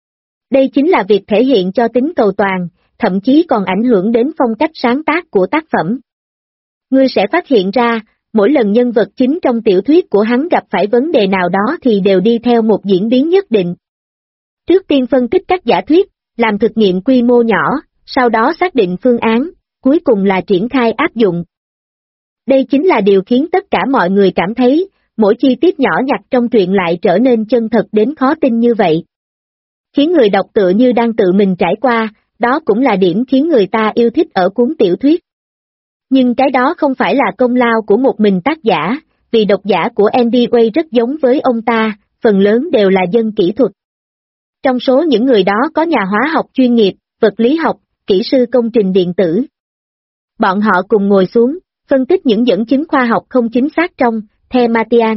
Đây chính là việc thể hiện cho tính cầu toàn, thậm chí còn ảnh hưởng đến phong cách sáng tác của tác phẩm. Ngươi sẽ phát hiện ra, mỗi lần nhân vật chính trong tiểu thuyết của hắn gặp phải vấn đề nào đó thì đều đi theo một diễn biến nhất định. Trước tiên phân tích các giả thuyết, làm thực nghiệm quy mô nhỏ, sau đó xác định phương án, cuối cùng là triển khai áp dụng. Đây chính là điều khiến tất cả mọi người cảm thấy, mỗi chi tiết nhỏ nhặt trong truyện lại trở nên chân thật đến khó tin như vậy. Khiến người đọc tựa như đang tự mình trải qua, đó cũng là điểm khiến người ta yêu thích ở cuốn tiểu thuyết. Nhưng cái đó không phải là công lao của một mình tác giả, vì độc giả của Andy Way rất giống với ông ta, phần lớn đều là dân kỹ thuật. Trong số những người đó có nhà hóa học chuyên nghiệp, vật lý học, kỹ sư công trình điện tử. Bọn họ cùng ngồi xuống, phân tích những dẫn chứng khoa học không chính xác trong The Martian.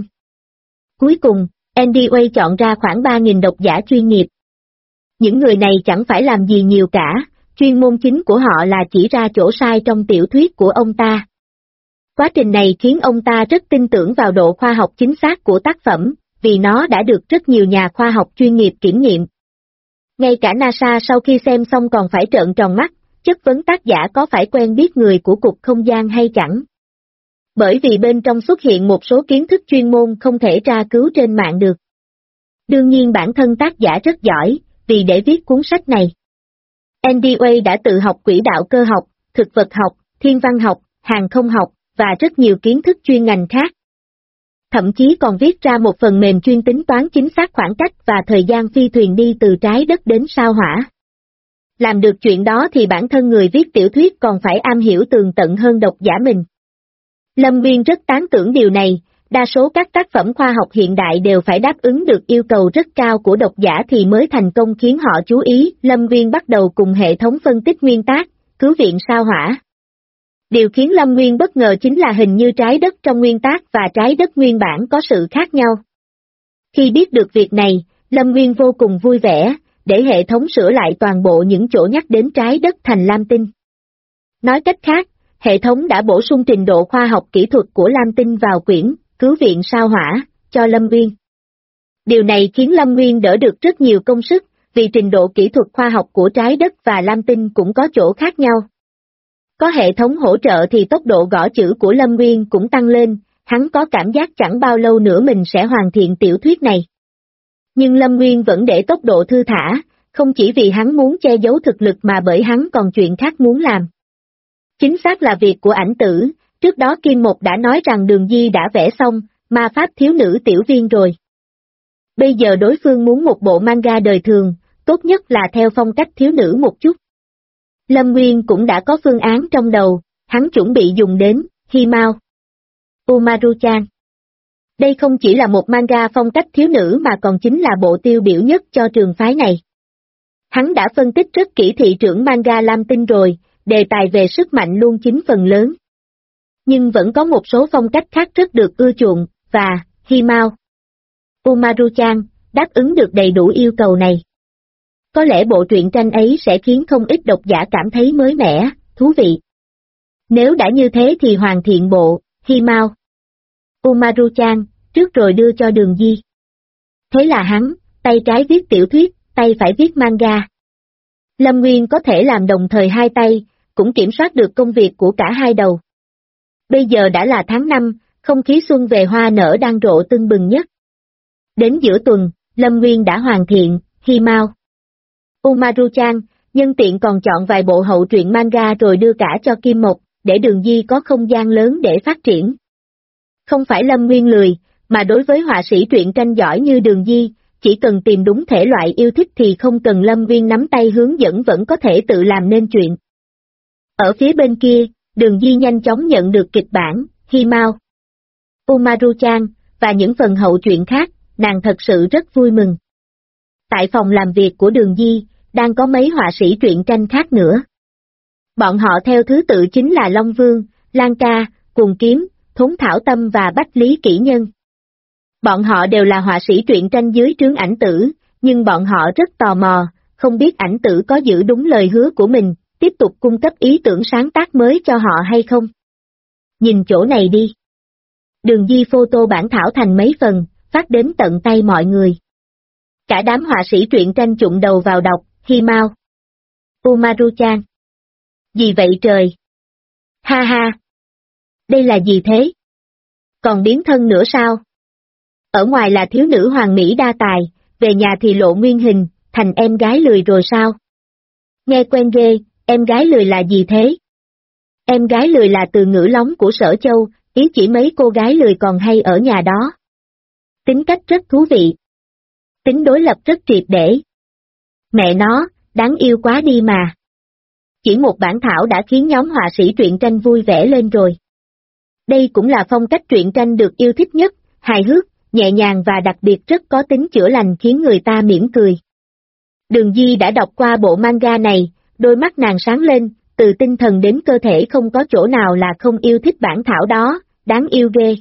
Cuối cùng, Andy Way chọn ra khoảng 3.000 độc giả chuyên nghiệp. Những người này chẳng phải làm gì nhiều cả, chuyên môn chính của họ là chỉ ra chỗ sai trong tiểu thuyết của ông ta. Quá trình này khiến ông ta rất tin tưởng vào độ khoa học chính xác của tác phẩm, vì nó đã được rất nhiều nhà khoa học chuyên nghiệp kiểm nghiệm. Ngay cả NASA sau khi xem xong còn phải trợn tròn mắt, chất vấn tác giả có phải quen biết người của Cục Không gian hay chẳng. Bởi vì bên trong xuất hiện một số kiến thức chuyên môn không thể tra cứu trên mạng được. Đương nhiên bản thân tác giả rất giỏi, vì để viết cuốn sách này. Andy Way đã tự học quỹ đạo cơ học, thực vật học, thiên văn học, hàng không học, và rất nhiều kiến thức chuyên ngành khác. Thậm chí còn viết ra một phần mềm chuyên tính toán chính xác khoảng cách và thời gian phi thuyền đi từ trái đất đến sao hỏa. Làm được chuyện đó thì bản thân người viết tiểu thuyết còn phải am hiểu tường tận hơn độc giả mình. Lâm Uyên rất tán tưởng điều này, đa số các tác phẩm khoa học hiện đại đều phải đáp ứng được yêu cầu rất cao của độc giả thì mới thành công khiến họ chú ý. Lâm Uyên bắt đầu cùng hệ thống phân tích nguyên tác, cứu viện sao hỏa. Điều khiến Lâm Uyên bất ngờ chính là hình như trái đất trong nguyên tác và trái đất nguyên bản có sự khác nhau. Khi biết được việc này, Lâm Uyên vô cùng vui vẻ, để hệ thống sửa lại toàn bộ những chỗ nhắc đến trái đất thành lam tinh. Nói cách khác, hệ thống đã bổ sung trình độ khoa học kỹ thuật của lam tinh vào quyển cứu viện sao hỏa cho Lâm Uyên. Điều này khiến Lâm Uyên đỡ được rất nhiều công sức, vì trình độ kỹ thuật khoa học của trái đất và lam tinh cũng có chỗ khác nhau. Có hệ thống hỗ trợ thì tốc độ gõ chữ của Lâm Uyên cũng tăng lên, hắn có cảm giác chẳng bao lâu nữa mình sẽ hoàn thiện tiểu thuyết này. Nhưng Lâm Uyên vẫn để tốc độ thư thả, không chỉ vì hắn muốn che giấu thực lực mà bởi hắn còn chuyện khác muốn làm. Chính xác là việc của ảnh tử, trước đó Kim Một đã nói rằng Đường Di đã vẽ xong, ma pháp thiếu nữ tiểu viên rồi. Bây giờ đối phương muốn một bộ manga đời thường, tốt nhất là theo phong cách thiếu nữ một chút. Lâm Nguyên cũng đã có phương án trong đầu, hắn chuẩn bị dùng đến Himao Umaru-chan. Đây không chỉ là một manga phong cách thiếu nữ mà còn chính là bộ tiêu biểu nhất cho trường phái này. Hắn đã phân tích rất kỹ thị trưởng manga Lam Tinh rồi, đề tài về sức mạnh luôn chiếm phần lớn. Nhưng vẫn có một số phong cách khác rất được ưa chuộng, và Himao Umaru-chan đáp ứng được đầy đủ yêu cầu này. Có lẽ bộ truyện tranh ấy sẽ khiến không ít độc giả cảm thấy mới mẻ, thú vị. Nếu đã như thế thì hoàn thiện bộ Himao Umaru-chan trước rồi đưa cho Đường Di. Thế là hắn, tay trái viết tiểu thuyết, tay phải viết manga. Lâm Nguyên có thể làm đồng thời hai tay, cũng kiểm soát được công việc của cả hai đầu. Bây giờ đã là tháng 5, không khí xuân về hoa nở đang rộ tưng bừng nhất. Đến giữa tuần, Lâm Nguyên đã hoàn thiện, Himao. Umaru-chan, nhân tiện còn chọn vài bộ hậu truyện manga rồi đưa cả cho Kim Mộc, để Đường Di có không gian lớn để phát triển. Không phải Lâm Nguyên lười, mà đối với họa sĩ truyện tranh giỏi như Đường Di, chỉ cần tìm đúng thể loại yêu thích thì không cần Lâm Nguyên nắm tay hướng dẫn vẫn có thể tự làm nên chuyện. Ở phía bên kia, Đường Di nhanh chóng nhận được kịch bản, Himao, Umaru-chan, và những phần hậu truyện khác, nàng thật sự rất vui mừng. Tại phòng làm việc của Đường Di, đang có mấy họa sĩ truyện tranh khác nữa. Bọn họ theo thứ tự chính là Long Vương, Lan Ca, Cuồng Kiếm, Thốn Thảo Tâm và Bách Lý Kỷ Nhân. Bọn họ đều là họa sĩ truyện tranh dưới trướng Ảnh Tử, nhưng bọn họ rất tò mò, không biết Ảnh Tử có giữ đúng lời hứa của mình, tiếp tục cung cấp ý tưởng sáng tác mới cho họ hay không. Nhìn chỗ này đi. Đường Di photo bản thảo thành mấy phần, phát đến tận tay mọi người. Cả đám họa sĩ truyện tranh chụng đầu vào đọc, Himao, Umaru-chan. Gì vậy trời? Ha ha! Đây là gì thế? Còn biến thân nữa sao? Ở ngoài là thiếu nữ hoàng mỹ đa tài, về nhà thì lộ nguyên hình, thành em gái lười rồi sao? Nghe quen ghê, em gái lười là gì thế? Em gái lười là từ ngữ lóng của Sở Châu, ý chỉ mấy cô gái lười còn hay ở nhà đó. Tính cách rất thú vị. Tính đối lập rất triệt để. Mẹ nó, đáng yêu quá đi mà. Chỉ một bản thảo đã khiến nhóm họa sĩ truyện tranh vui vẻ lên rồi. Đây cũng là phong cách truyện tranh được yêu thích nhất, hài hước, nhẹ nhàng và đặc biệt rất có tính chữa lành khiến người ta mỉm cười. Đường Di đã đọc qua bộ manga này, đôi mắt nàng sáng lên, từ tinh thần đến cơ thể không có chỗ nào là không yêu thích bản thảo đó, đáng yêu ghê.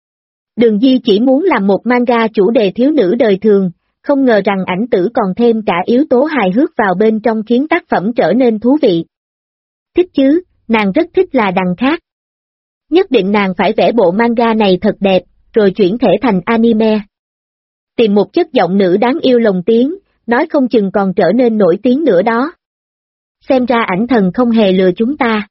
Đường Di chỉ muốn làm một manga chủ đề thiếu nữ đời thường, không ngờ rằng Ảnh Tử còn thêm cả yếu tố hài hước vào bên trong khiến tác phẩm trở nên thú vị. Thích chứ, nàng rất thích là đằng khác. Nhất định nàng phải vẽ bộ manga này thật đẹp, rồi chuyển thể thành anime. Tìm một chất giọng nữ đáng yêu lồng tiếng, nói không chừng còn trở nên nổi tiếng nữa đó. Xem ra Ảnh Thần không hề lừa chúng ta.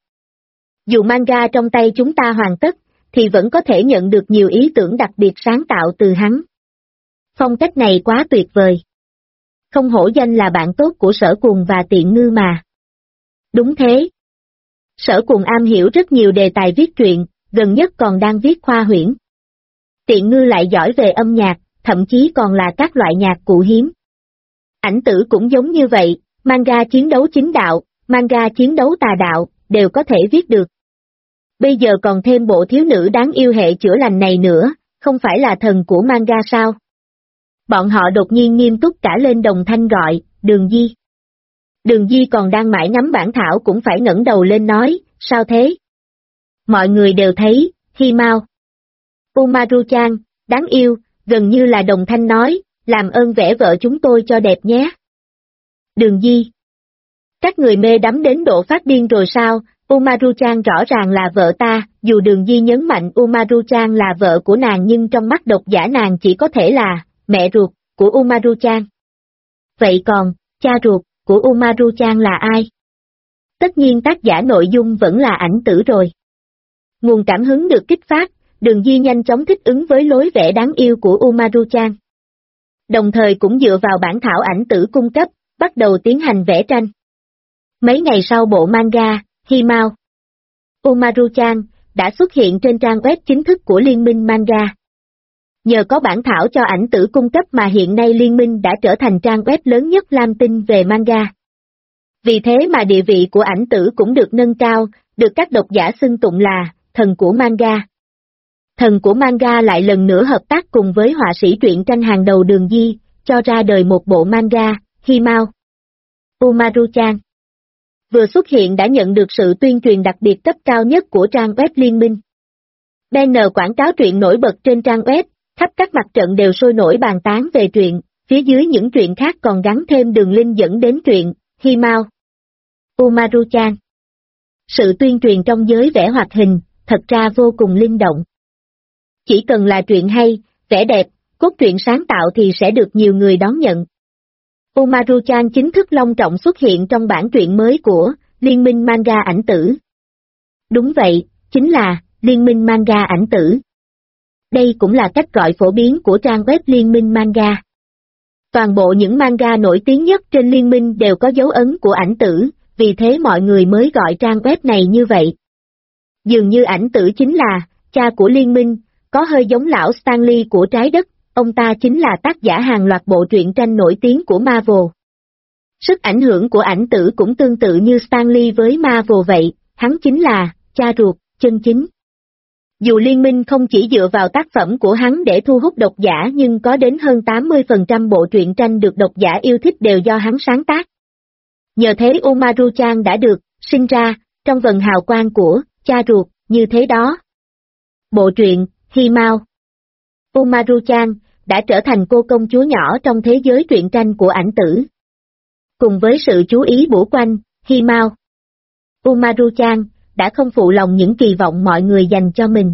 Dù manga trong tay chúng ta hoàn tất, thì vẫn có thể nhận được nhiều ý tưởng đặc biệt sáng tạo từ hắn. Phong cách này quá tuyệt vời. Không hổ danh là bạn tốt của Sở Cuồng và Tiện Ngư mà. Đúng thế. Sở Cuồng am hiểu rất nhiều đề tài viết truyện, gần nhất còn đang viết khoa huyễn. Tiện Ngư lại giỏi về âm nhạc, thậm chí còn là các loại nhạc cụ hiếm. Ảnh Tử cũng giống như vậy, manga chiến đấu chính đạo, manga chiến đấu tà đạo, đều có thể viết được. Bây giờ còn thêm bộ thiếu nữ đáng yêu hệ chữa lành này nữa, không phải là thần của manga sao? Bọn họ đột nhiên nghiêm túc cả lên đồng thanh gọi, Đường Di. Đường Di còn đang mãi ngắm bản thảo cũng phải ngẩng đầu lên nói, sao thế? Mọi người đều thấy, Himao, Umaru-chan, đáng yêu, gần như là đồng thanh nói, làm ơn vẽ vợ chúng tôi cho đẹp nhé. Đường Di. Các người mê đắm đến độ phát điên rồi sao? Umaru-chan rõ ràng là vợ ta, dù Đường Di nhấn mạnh Umaru-chan là vợ của nàng nhưng trong mắt độc giả nàng chỉ có thể là mẹ ruột của Umaru-chan. Vậy còn, cha ruột của Umaru-chan là ai? Tất nhiên tác giả nội dung vẫn là Ảnh Tử rồi. Nguồn cảm hứng được kích phát, Đường Di nhanh chóng thích ứng với lối vẽ đáng yêu của Umaru-chan. Đồng thời cũng dựa vào bản thảo Ảnh Tử cung cấp, bắt đầu tiến hành vẽ tranh. Mấy ngày sau bộ manga, Himao, Umaru-chan, đã xuất hiện trên trang web chính thức của Liên minh Manga. Nhờ có bản thảo cho Ảnh Tử cung cấp mà hiện nay Liên minh đã trở thành trang web lớn nhất Lam Tinh về manga. Vì thế mà địa vị của Ảnh Tử cũng được nâng cao, được các độc giả xưng tụng là thần của manga. Thần của manga lại lần nữa hợp tác cùng với họa sĩ truyện tranh hàng đầu Đường Di, cho ra đời một bộ manga, Himao, Umaru-chan. Vừa xuất hiện đã nhận được sự tuyên truyền đặc biệt cấp cao nhất của trang web Liên minh. Banner quảng cáo truyện nổi bật trên trang web, khắp các mặt trận đều sôi nổi bàn tán về truyện, phía dưới những truyện khác còn gắn thêm đường link dẫn đến truyện, Himao, Umaru-chan. Sự tuyên truyền trong giới vẽ hoạt hình, thật ra vô cùng linh động. Chỉ cần là truyện hay, vẽ đẹp, cốt truyện sáng tạo thì sẽ được nhiều người đón nhận. Umaru-chan chính thức long trọng xuất hiện trong bản truyện mới của Liên minh manga ảnh tử. Đúng vậy, chính là Liên minh manga ảnh tử. Đây cũng là cách gọi phổ biến của trang web Liên minh manga. Toàn bộ những manga nổi tiếng nhất trên liên minh đều có dấu ấn của ảnh tử, vì thế mọi người mới gọi trang web này như vậy. Dường như ảnh tử chính là cha của liên minh, có hơi giống lão Stanley của trái đất, ông ta chính là tác giả hàng loạt bộ truyện tranh nổi tiếng của Marvel. Sức ảnh hưởng của ảnh tử cũng tương tự như Stanley với Marvel vậy, hắn chính là cha ruột, chân chính. Dù liên minh không chỉ dựa vào tác phẩm của hắn để thu hút độc giả nhưng có đến hơn 80% bộ truyện tranh được độc giả yêu thích đều do hắn sáng tác. Nhờ thế Umaru-chan đã được sinh ra trong vầng hào quang của cha ruột như thế đó. Bộ truyện Himao. Umaru-chan đã trở thành cô công chúa nhỏ trong thế giới truyện tranh của ảnh tử. Cùng với sự chú ý bủa quanh Himao, Umaru-chan đã không phụ lòng những kỳ vọng mọi người dành cho mình.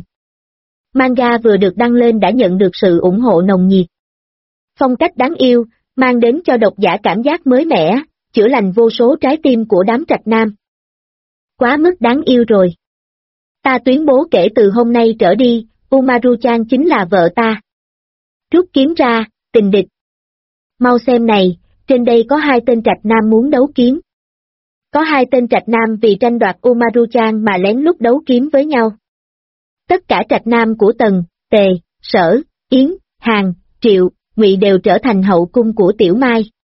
Manga vừa được đăng lên đã nhận được sự ủng hộ nồng nhiệt. Phong cách đáng yêu, mang đến cho độc giả cảm giác mới mẻ, chữa lành vô số trái tim của đám trạch nam. Quá mức đáng yêu rồi. Ta tuyên bố kể từ hôm nay trở đi, Umaru-chan chính là vợ ta. Rút kiếm ra, tình địch. Mau xem này, trên đây có hai tên trạch nam muốn đấu kiếm. Có hai tên trạch nam vì tranh đoạt Umaru-chan mà lén lút đấu kiếm với nhau. Tất cả trạch nam của Tần, Tề, Sở, Yến, Hàn, Triệu, Ngụy đều trở thành hậu cung của Tiểu Mai.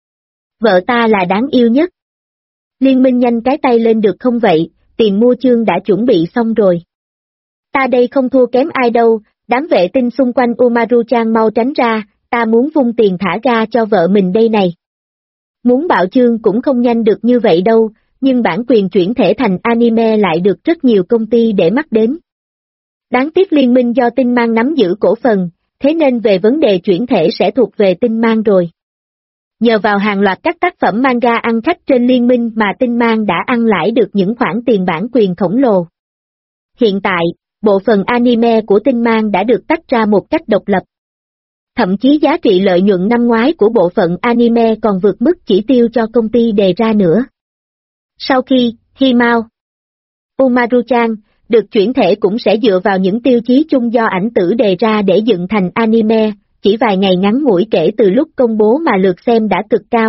Vợ ta là đáng yêu nhất. Liên minh nhanh cái tay lên được không vậy, tiền mua chương đã chuẩn bị xong rồi. Ta đây không thua kém ai đâu, đám vệ tinh xung quanh Umaru-chan mau tránh ra, ta muốn vung tiền thả ga cho vợ mình đây này. Muốn bạo chương cũng không nhanh được như vậy đâu, nhưng bản quyền chuyển thể thành anime lại được rất nhiều công ty để mắt đến. Đáng tiếc liên minh do Tinh Mang nắm giữ cổ phần, thế nên về vấn đề chuyển thể sẽ thuộc về Tinh Mang rồi. Nhờ vào hàng loạt các tác phẩm manga ăn khách trên liên minh mà Tinh Mang đã ăn lãi được những khoản tiền bản quyền khổng lồ. Hiện tại, bộ phận anime của Tinh Mang đã được tách ra một cách độc lập. Thậm chí giá trị lợi nhuận năm ngoái của bộ phận anime còn vượt mức chỉ tiêu cho công ty đề ra nữa. Sau khi Himao, Umaru-chan được chuyển thể cũng sẽ dựa vào những tiêu chí chung do ảnh tử đề ra để dựng thành anime, chỉ vài ngày ngắn ngủi kể từ lúc công bố mà lượt xem đã cực cao.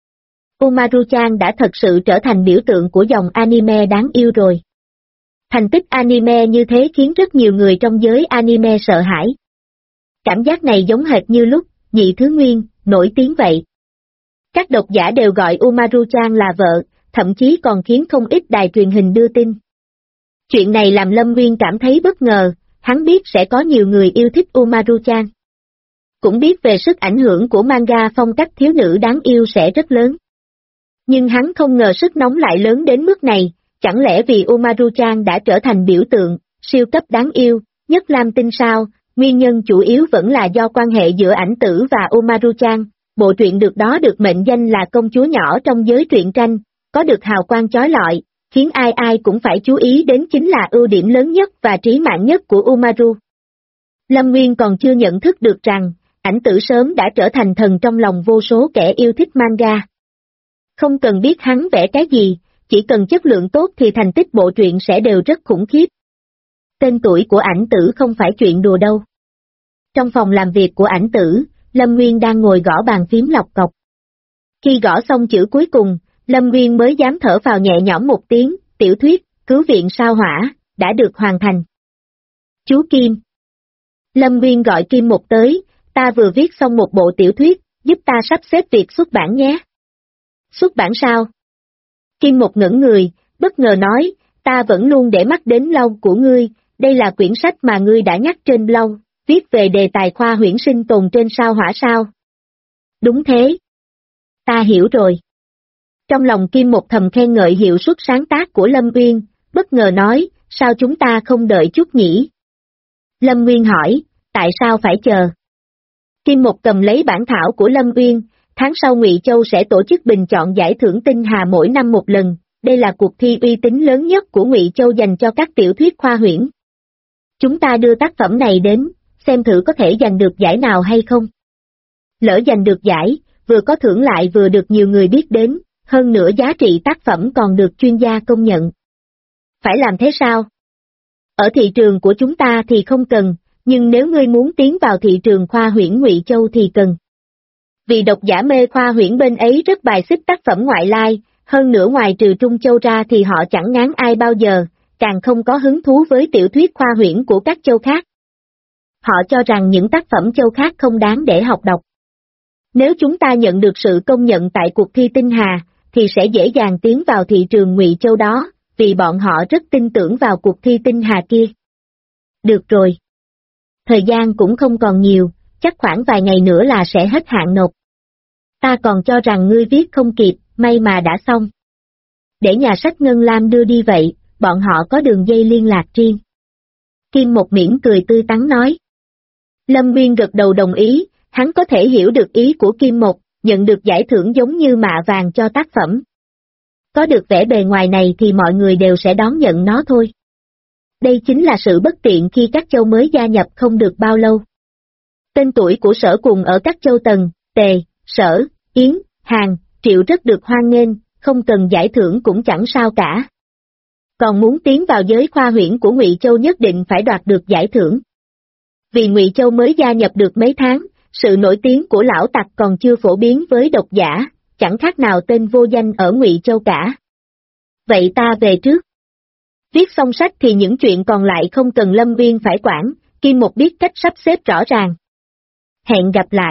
Umaru-chan đã thật sự trở thành biểu tượng của dòng anime đáng yêu rồi. Thành tích anime như thế khiến rất nhiều người trong giới anime sợ hãi. Cảm giác này giống hệt như lúc Nhị Thứ Nguyên nổi tiếng vậy. Các độc giả đều gọi Umaru-chan là vợ, thậm chí còn khiến không ít đài truyền hình đưa tin. Chuyện này làm Lâm Nguyên cảm thấy bất ngờ, hắn biết sẽ có nhiều người yêu thích Umaru-chan. Cũng biết về sức ảnh hưởng của manga phong cách thiếu nữ đáng yêu sẽ rất lớn. Nhưng hắn không ngờ sức nóng lại lớn đến mức này, chẳng lẽ vì Umaru-chan đã trở thành biểu tượng, siêu cấp đáng yêu, nhất lam tinh sao, nguyên nhân chủ yếu vẫn là do quan hệ giữa ảnh tử và Umaru-chan, bộ truyện được đó được mệnh danh là công chúa nhỏ trong giới truyện tranh, có được hào quang chói lọi, khiến ai ai cũng phải chú ý đến chính là ưu điểm lớn nhất và trí mạng nhất của Umaru. Lâm Nguyên còn chưa nhận thức được rằng, ảnh tử sớm đã trở thành thần trong lòng vô số kẻ yêu thích manga. Không cần biết hắn vẽ cái gì, chỉ cần chất lượng tốt thì thành tích bộ truyện sẽ đều rất khủng khiếp. Tên tuổi của ảnh tử không phải chuyện đùa đâu. Trong phòng làm việc của ảnh tử, Lâm Nguyên đang ngồi gõ bàn phím lọc cọc. Khi gõ xong chữ cuối cùng, Lâm Nguyên mới dám thở phào nhẹ nhõm một tiếng, tiểu thuyết, cứu viện sao hỏa, đã được hoàn thành. Chú Kim. Lâm Nguyên gọi Kim Một tới, ta vừa viết xong một bộ tiểu thuyết, giúp ta sắp xếp việc xuất bản nhé. Xuất bản sao? Kim Một ngẩn người, bất ngờ nói, ta vẫn luôn để mắt đến blog của ngươi, đây là quyển sách mà ngươi đã nhắc trên blog, viết về đề tài khoa huyễn sinh tồn trên sao hỏa sao? Đúng thế. Ta hiểu rồi. Trong lòng Kim Một thầm khen ngợi hiệu suất sáng tác của Lâm Uyên, bất ngờ nói, sao chúng ta không đợi chút nhỉ? Lâm Nguyên hỏi, tại sao phải chờ? Kim Một cầm lấy bản thảo của Lâm Uyên, tháng sau Ngụy Châu sẽ tổ chức bình chọn giải thưởng tinh hà mỗi năm một lần, đây là cuộc thi uy tín lớn nhất của Ngụy Châu dành cho các tiểu thuyết khoa huyễn. Chúng ta đưa tác phẩm này đến, xem thử có thể giành được giải nào hay không. Lỡ giành được giải, vừa có thưởng lại vừa được nhiều người biết đến, hơn nữa giá trị tác phẩm còn được chuyên gia công nhận. Phải làm thế sao? Ở thị trường của chúng ta thì không cần, nhưng nếu ngươi muốn tiến vào thị trường khoa huyễn Ngụy Châu thì cần. Vì độc giả mê khoa huyễn bên ấy rất bài xích tác phẩm ngoại lai, hơn nữa ngoài trừ Trung Châu ra thì họ chẳng ngán ai bao giờ, càng không có hứng thú với tiểu thuyết khoa huyễn của các châu khác. Họ cho rằng những tác phẩm châu khác không đáng để học đọc. Nếu chúng ta nhận được sự công nhận tại cuộc thi tinh hà, thì sẽ dễ dàng tiến vào thị trường Ngụy Châu đó, vì bọn họ rất tin tưởng vào cuộc thi tinh hà kia. Được rồi. Thời gian cũng không còn nhiều, chắc khoảng vài ngày nữa là sẽ hết hạn nộp. Ta còn cho rằng ngươi viết không kịp, may mà đã xong. Để nhà sách Ngân Lam đưa đi vậy, bọn họ có đường dây liên lạc riêng. Kim Một mỉm cười tươi tắn nói. Lâm Nguyên gật đầu đồng ý, hắn có thể hiểu được ý của Kim Một, nhận được giải thưởng giống như mạ vàng cho tác phẩm. Có được vẻ bề ngoài này thì mọi người đều sẽ đón nhận nó thôi. Đây chính là sự bất tiện khi các châu mới gia nhập không được bao lâu. Tên tuổi của Sở Cùng ở các châu Tần, Tề, Sở, Yến, Hàn, Triệu rất được hoan nghênh, không cần giải thưởng cũng chẳng sao cả. Còn muốn tiến vào giới khoa huyễn của Ngụy Châu nhất định phải đoạt được giải thưởng. Vì Ngụy Châu mới gia nhập được mấy tháng, sự nổi tiếng của lão tặc còn chưa phổ biến với độc giả, chẳng khác nào tên vô danh ở Ngụy Châu cả. Vậy ta về trước. Viết xong sách thì những chuyện còn lại không cần Lâm Uyên phải quản, Kim Một biết cách sắp xếp rõ ràng. Hẹn gặp lại.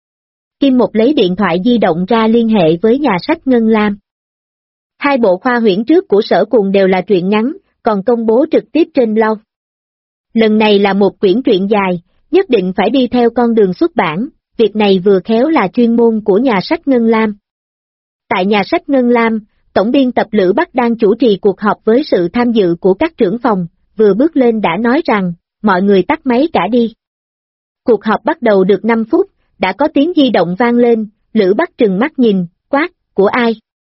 Kim Một lấy điện thoại di động ra liên hệ với nhà sách Ngân Lam. Hai bộ khoa huyễn trước của Sở Cùng đều là truyện ngắn, còn công bố trực tiếp trên blog. Lần này là một quyển truyện dài, nhất định phải đi theo con đường xuất bản, việc này vừa khéo là chuyên môn của nhà sách Ngân Lam. Tại nhà sách Ngân Lam, tổng biên tập Lữ Bắc đang chủ trì cuộc họp với sự tham dự của các trưởng phòng, vừa bước lên đã nói rằng, mọi người tắt máy cả đi. Cuộc họp bắt đầu được 5 phút, đã có tiếng di động vang lên, Lữ Bắc trừng mắt nhìn, quát, của ai?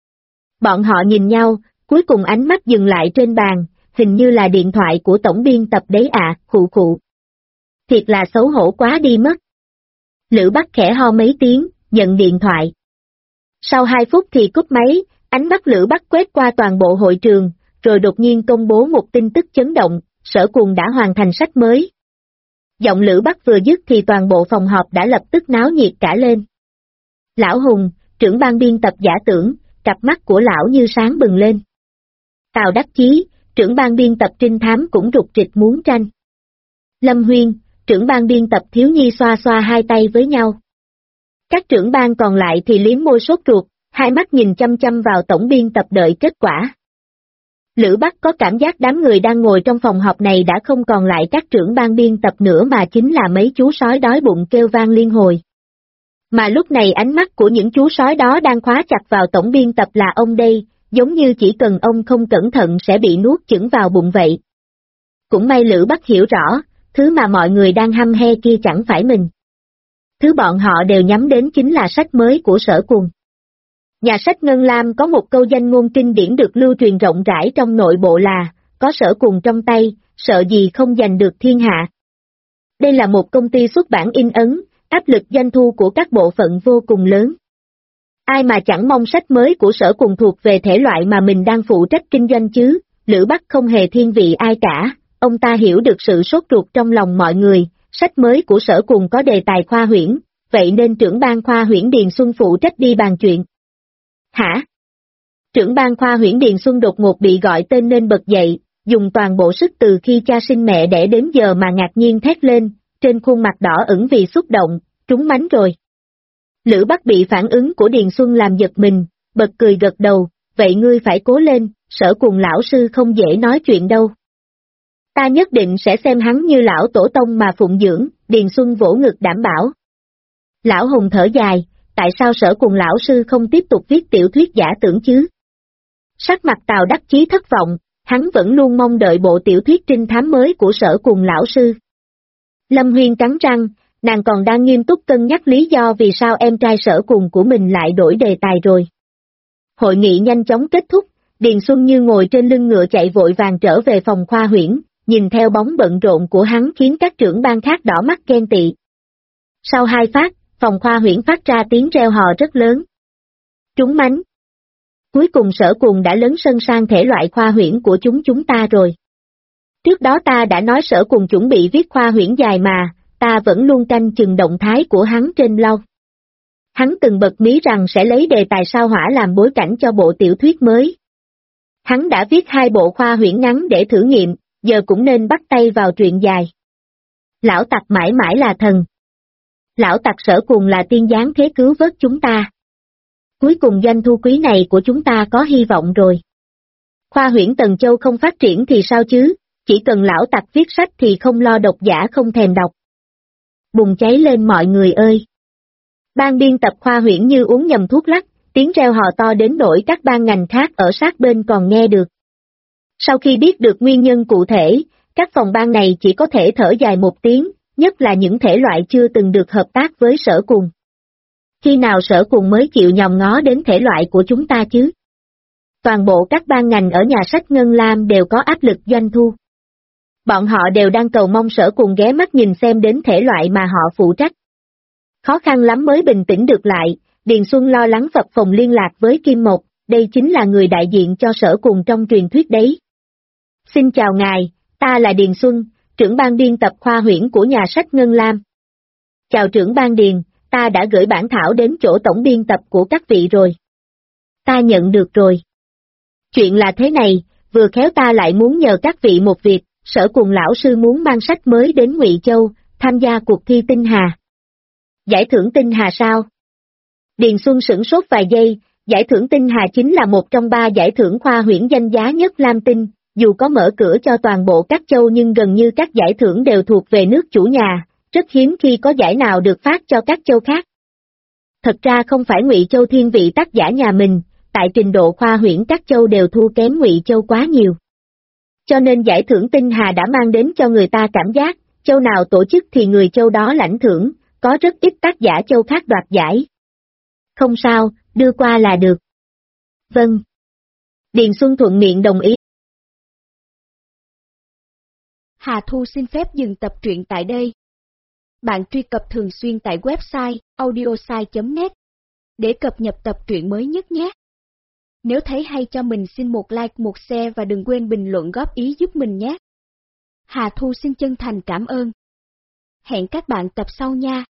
Bọn họ nhìn nhau, cuối cùng ánh mắt dừng lại trên bàn, hình như là điện thoại của tổng biên tập đấy ạ, khụ khụ. Thiệt là xấu hổ quá đi mất. Lữ Bắc khẽ ho mấy tiếng, nhận điện thoại. Sau 2 phút thì cúp máy, ánh mắt Lữ Bắc quét qua toàn bộ hội trường, rồi đột nhiên công bố một tin tức chấn động, Sở Cùng đã hoàn thành sách mới. Giọng Lữ Bắc vừa dứt thì toàn bộ phòng họp đã lập tức náo nhiệt cả lên. Lão Hùng, trưởng ban biên tập Giả Tưởng, cặp mắt của lão như sáng bừng lên. Tào Đắc Chí, trưởng ban biên tập Trinh Thám cũng rục rịch muốn tranh. Lâm Huyên, trưởng ban biên tập Thiếu Nhi xoa xoa hai tay với nhau. Các trưởng ban còn lại thì liếm môi sốt ruột, hai mắt nhìn chăm chăm vào tổng biên tập đợi kết quả. Lữ Bắc có cảm giác đám người đang ngồi trong phòng họp này đã không còn lại các trưởng ban biên tập nữa mà chính là mấy chú sói đói bụng kêu vang liên hồi. Mà lúc này ánh mắt của những chú sói đó đang khóa chặt vào tổng biên tập là ông đây, giống như chỉ cần ông không cẩn thận sẽ bị nuốt chửng vào bụng vậy. Cũng may Lữ Bắc hiểu rõ, thứ mà mọi người đang hăm he kia chẳng phải mình. Thứ bọn họ đều nhắm đến chính là sách mới của Sở Cùng. Nhà sách Ngân Lam có một câu danh ngôn kinh điển được lưu truyền rộng rãi trong nội bộ là, có Sở Cùng trong tay, sợ gì không giành được thiên hạ. Đây là một công ty xuất bản in ấn, áp lực doanh thu của các bộ phận vô cùng lớn. Ai mà chẳng mong sách mới của Sở Cùng thuộc về thể loại mà mình đang phụ trách kinh doanh chứ, Lữ Bắc không hề thiên vị ai cả, ông ta hiểu được sự sốt ruột trong lòng mọi người, sách mới của Sở Cùng có đề tài khoa huyễn, vậy nên trưởng ban khoa huyễn Điền Xuân phụ trách đi bàn chuyện. Hả? Trưởng ban khoa huyễn Điền Xuân đột ngột bị gọi tên nên bật dậy, dùng toàn bộ sức từ khi cha sinh mẹ đẻ đến giờ mà ngạc nhiên thét lên, trên khuôn mặt đỏ ửng vì xúc động, trúng mánh rồi. Lữ Bắc bị phản ứng của Điền Xuân làm giật mình, bật cười gật đầu, vậy ngươi phải cố lên, Sở Cùng lão sư không dễ nói chuyện đâu. Ta nhất định sẽ xem hắn như lão tổ tông mà phụng dưỡng, Điền Xuân vỗ ngực đảm bảo. Lão Hùng thở dài, tại sao Sở Cùng lão sư không tiếp tục viết tiểu thuyết giả tưởng chứ? Sắc mặt Tào Đắc Chí thất vọng, hắn vẫn luôn mong đợi bộ tiểu thuyết trinh thám mới của Sở Cùng lão sư. Lâm Huyên cắn răng, nàng còn đang nghiêm túc cân nhắc lý do vì sao em trai Sở Cùng của mình lại đổi đề tài rồi. Hội nghị nhanh chóng kết thúc, Điền Xuân như ngồi trên lưng ngựa chạy vội vàng trở về phòng khoa huyễn, nhìn theo bóng bận rộn của hắn khiến các trưởng ban khác đỏ mắt ghen tị. Sau 2 phát, phòng khoa huyễn phát ra tiếng reo hò rất lớn. Trúng mánh. Cuối cùng Sở Cuồng đã lấn sân sang thể loại khoa huyễn của chúng ta rồi. Trước đó ta đã nói Sở Cuồng chuẩn bị viết khoa huyễn dài mà, ta vẫn luôn canh chừng động thái của hắn trên blog. Hắn từng bật mí rằng sẽ lấy đề tài sao hỏa làm bối cảnh cho bộ tiểu thuyết mới. Hắn đã viết 2 bộ khoa huyễn ngắn để thử nghiệm, giờ cũng nên bắt tay vào truyện dài. Lão tặc mãi mãi là thần. Lão tặc Sở Cuồng là tiên giáng thế cứu vớt chúng ta. Cuối cùng doanh thu quý này của chúng ta có hy vọng rồi. Khoa huyễn Tần Châu không phát triển thì sao chứ, chỉ cần lão tặc viết sách thì không lo độc giả không thèm đọc. Bùng cháy lên mọi người ơi! Ban biên tập khoa huyễn như uống nhầm thuốc lắc, tiếng reo hò to đến nỗi các ban ngành khác ở sát bên còn nghe được. Sau khi biết được nguyên nhân cụ thể, các phòng ban này chỉ có thể thở dài một tiếng, nhất là những thể loại chưa từng được hợp tác với Sở Cuồng. Khi nào Sở Cuồng mới chịu nhòm ngó đến thể loại của chúng ta chứ? Toàn bộ các ban ngành ở nhà sách Ngân Lam đều có áp lực doanh thu. Bọn họ đều đang cầu mong Sở Cuồng ghé mắt nhìn xem đến thể loại mà họ phụ trách. Khó khăn lắm mới bình tĩnh được lại, Điền Xuân lo lắng phập phồng liên lạc với Kim Mộc, đây chính là người đại diện cho Sở Cuồng trong truyền thuyết đấy. Xin chào ngài, ta là Điền Xuân, trưởng ban biên tập khoa huyễn của nhà sách Ngân Lam. Chào trưởng ban Điền, ta đã gửi bản thảo đến chỗ tổng biên tập của các vị rồi. Ta nhận được rồi. Chuyện là thế này, vừa khéo ta lại muốn nhờ các vị một việc, Sở Cuồng lão sư muốn mang sách mới đến Ngụy Châu, tham gia cuộc thi Tinh Hà. Giải thưởng Tinh Hà sao? Điền Xuân sửng sốt vài giây, giải thưởng Tinh Hà chính là một trong 3 giải thưởng khoa huyễn danh giá nhất Lam Tinh, dù có mở cửa cho toàn bộ các châu nhưng gần như các giải thưởng đều thuộc về nước chủ nhà, rất hiếm khi có giải nào được phát cho các châu khác. Thật ra không phải Ngụy Châu thiên vị tác giả nhà mình, tại trình độ khoa huyễn các châu đều thua kém Ngụy Châu quá nhiều. Cho nên giải thưởng Tinh Hà đã mang đến cho người ta cảm giác, châu nào tổ chức thì người châu đó lãnh thưởng, có rất ít tác giả châu khác đoạt giải. Không sao, đưa qua là được. Vâng. Điền Xuân thuận miệng đồng ý. Hà Thu xin phép dừng tập truyện tại đây. Bạn truy cập thường xuyên tại website audiosai.net để cập nhật tập truyện mới nhất nhé. Nếu thấy hay cho mình xin một like, một share và đừng quên bình luận góp ý giúp mình nhé. Hà Thu xin chân thành cảm ơn. Hẹn các bạn tập sau nha.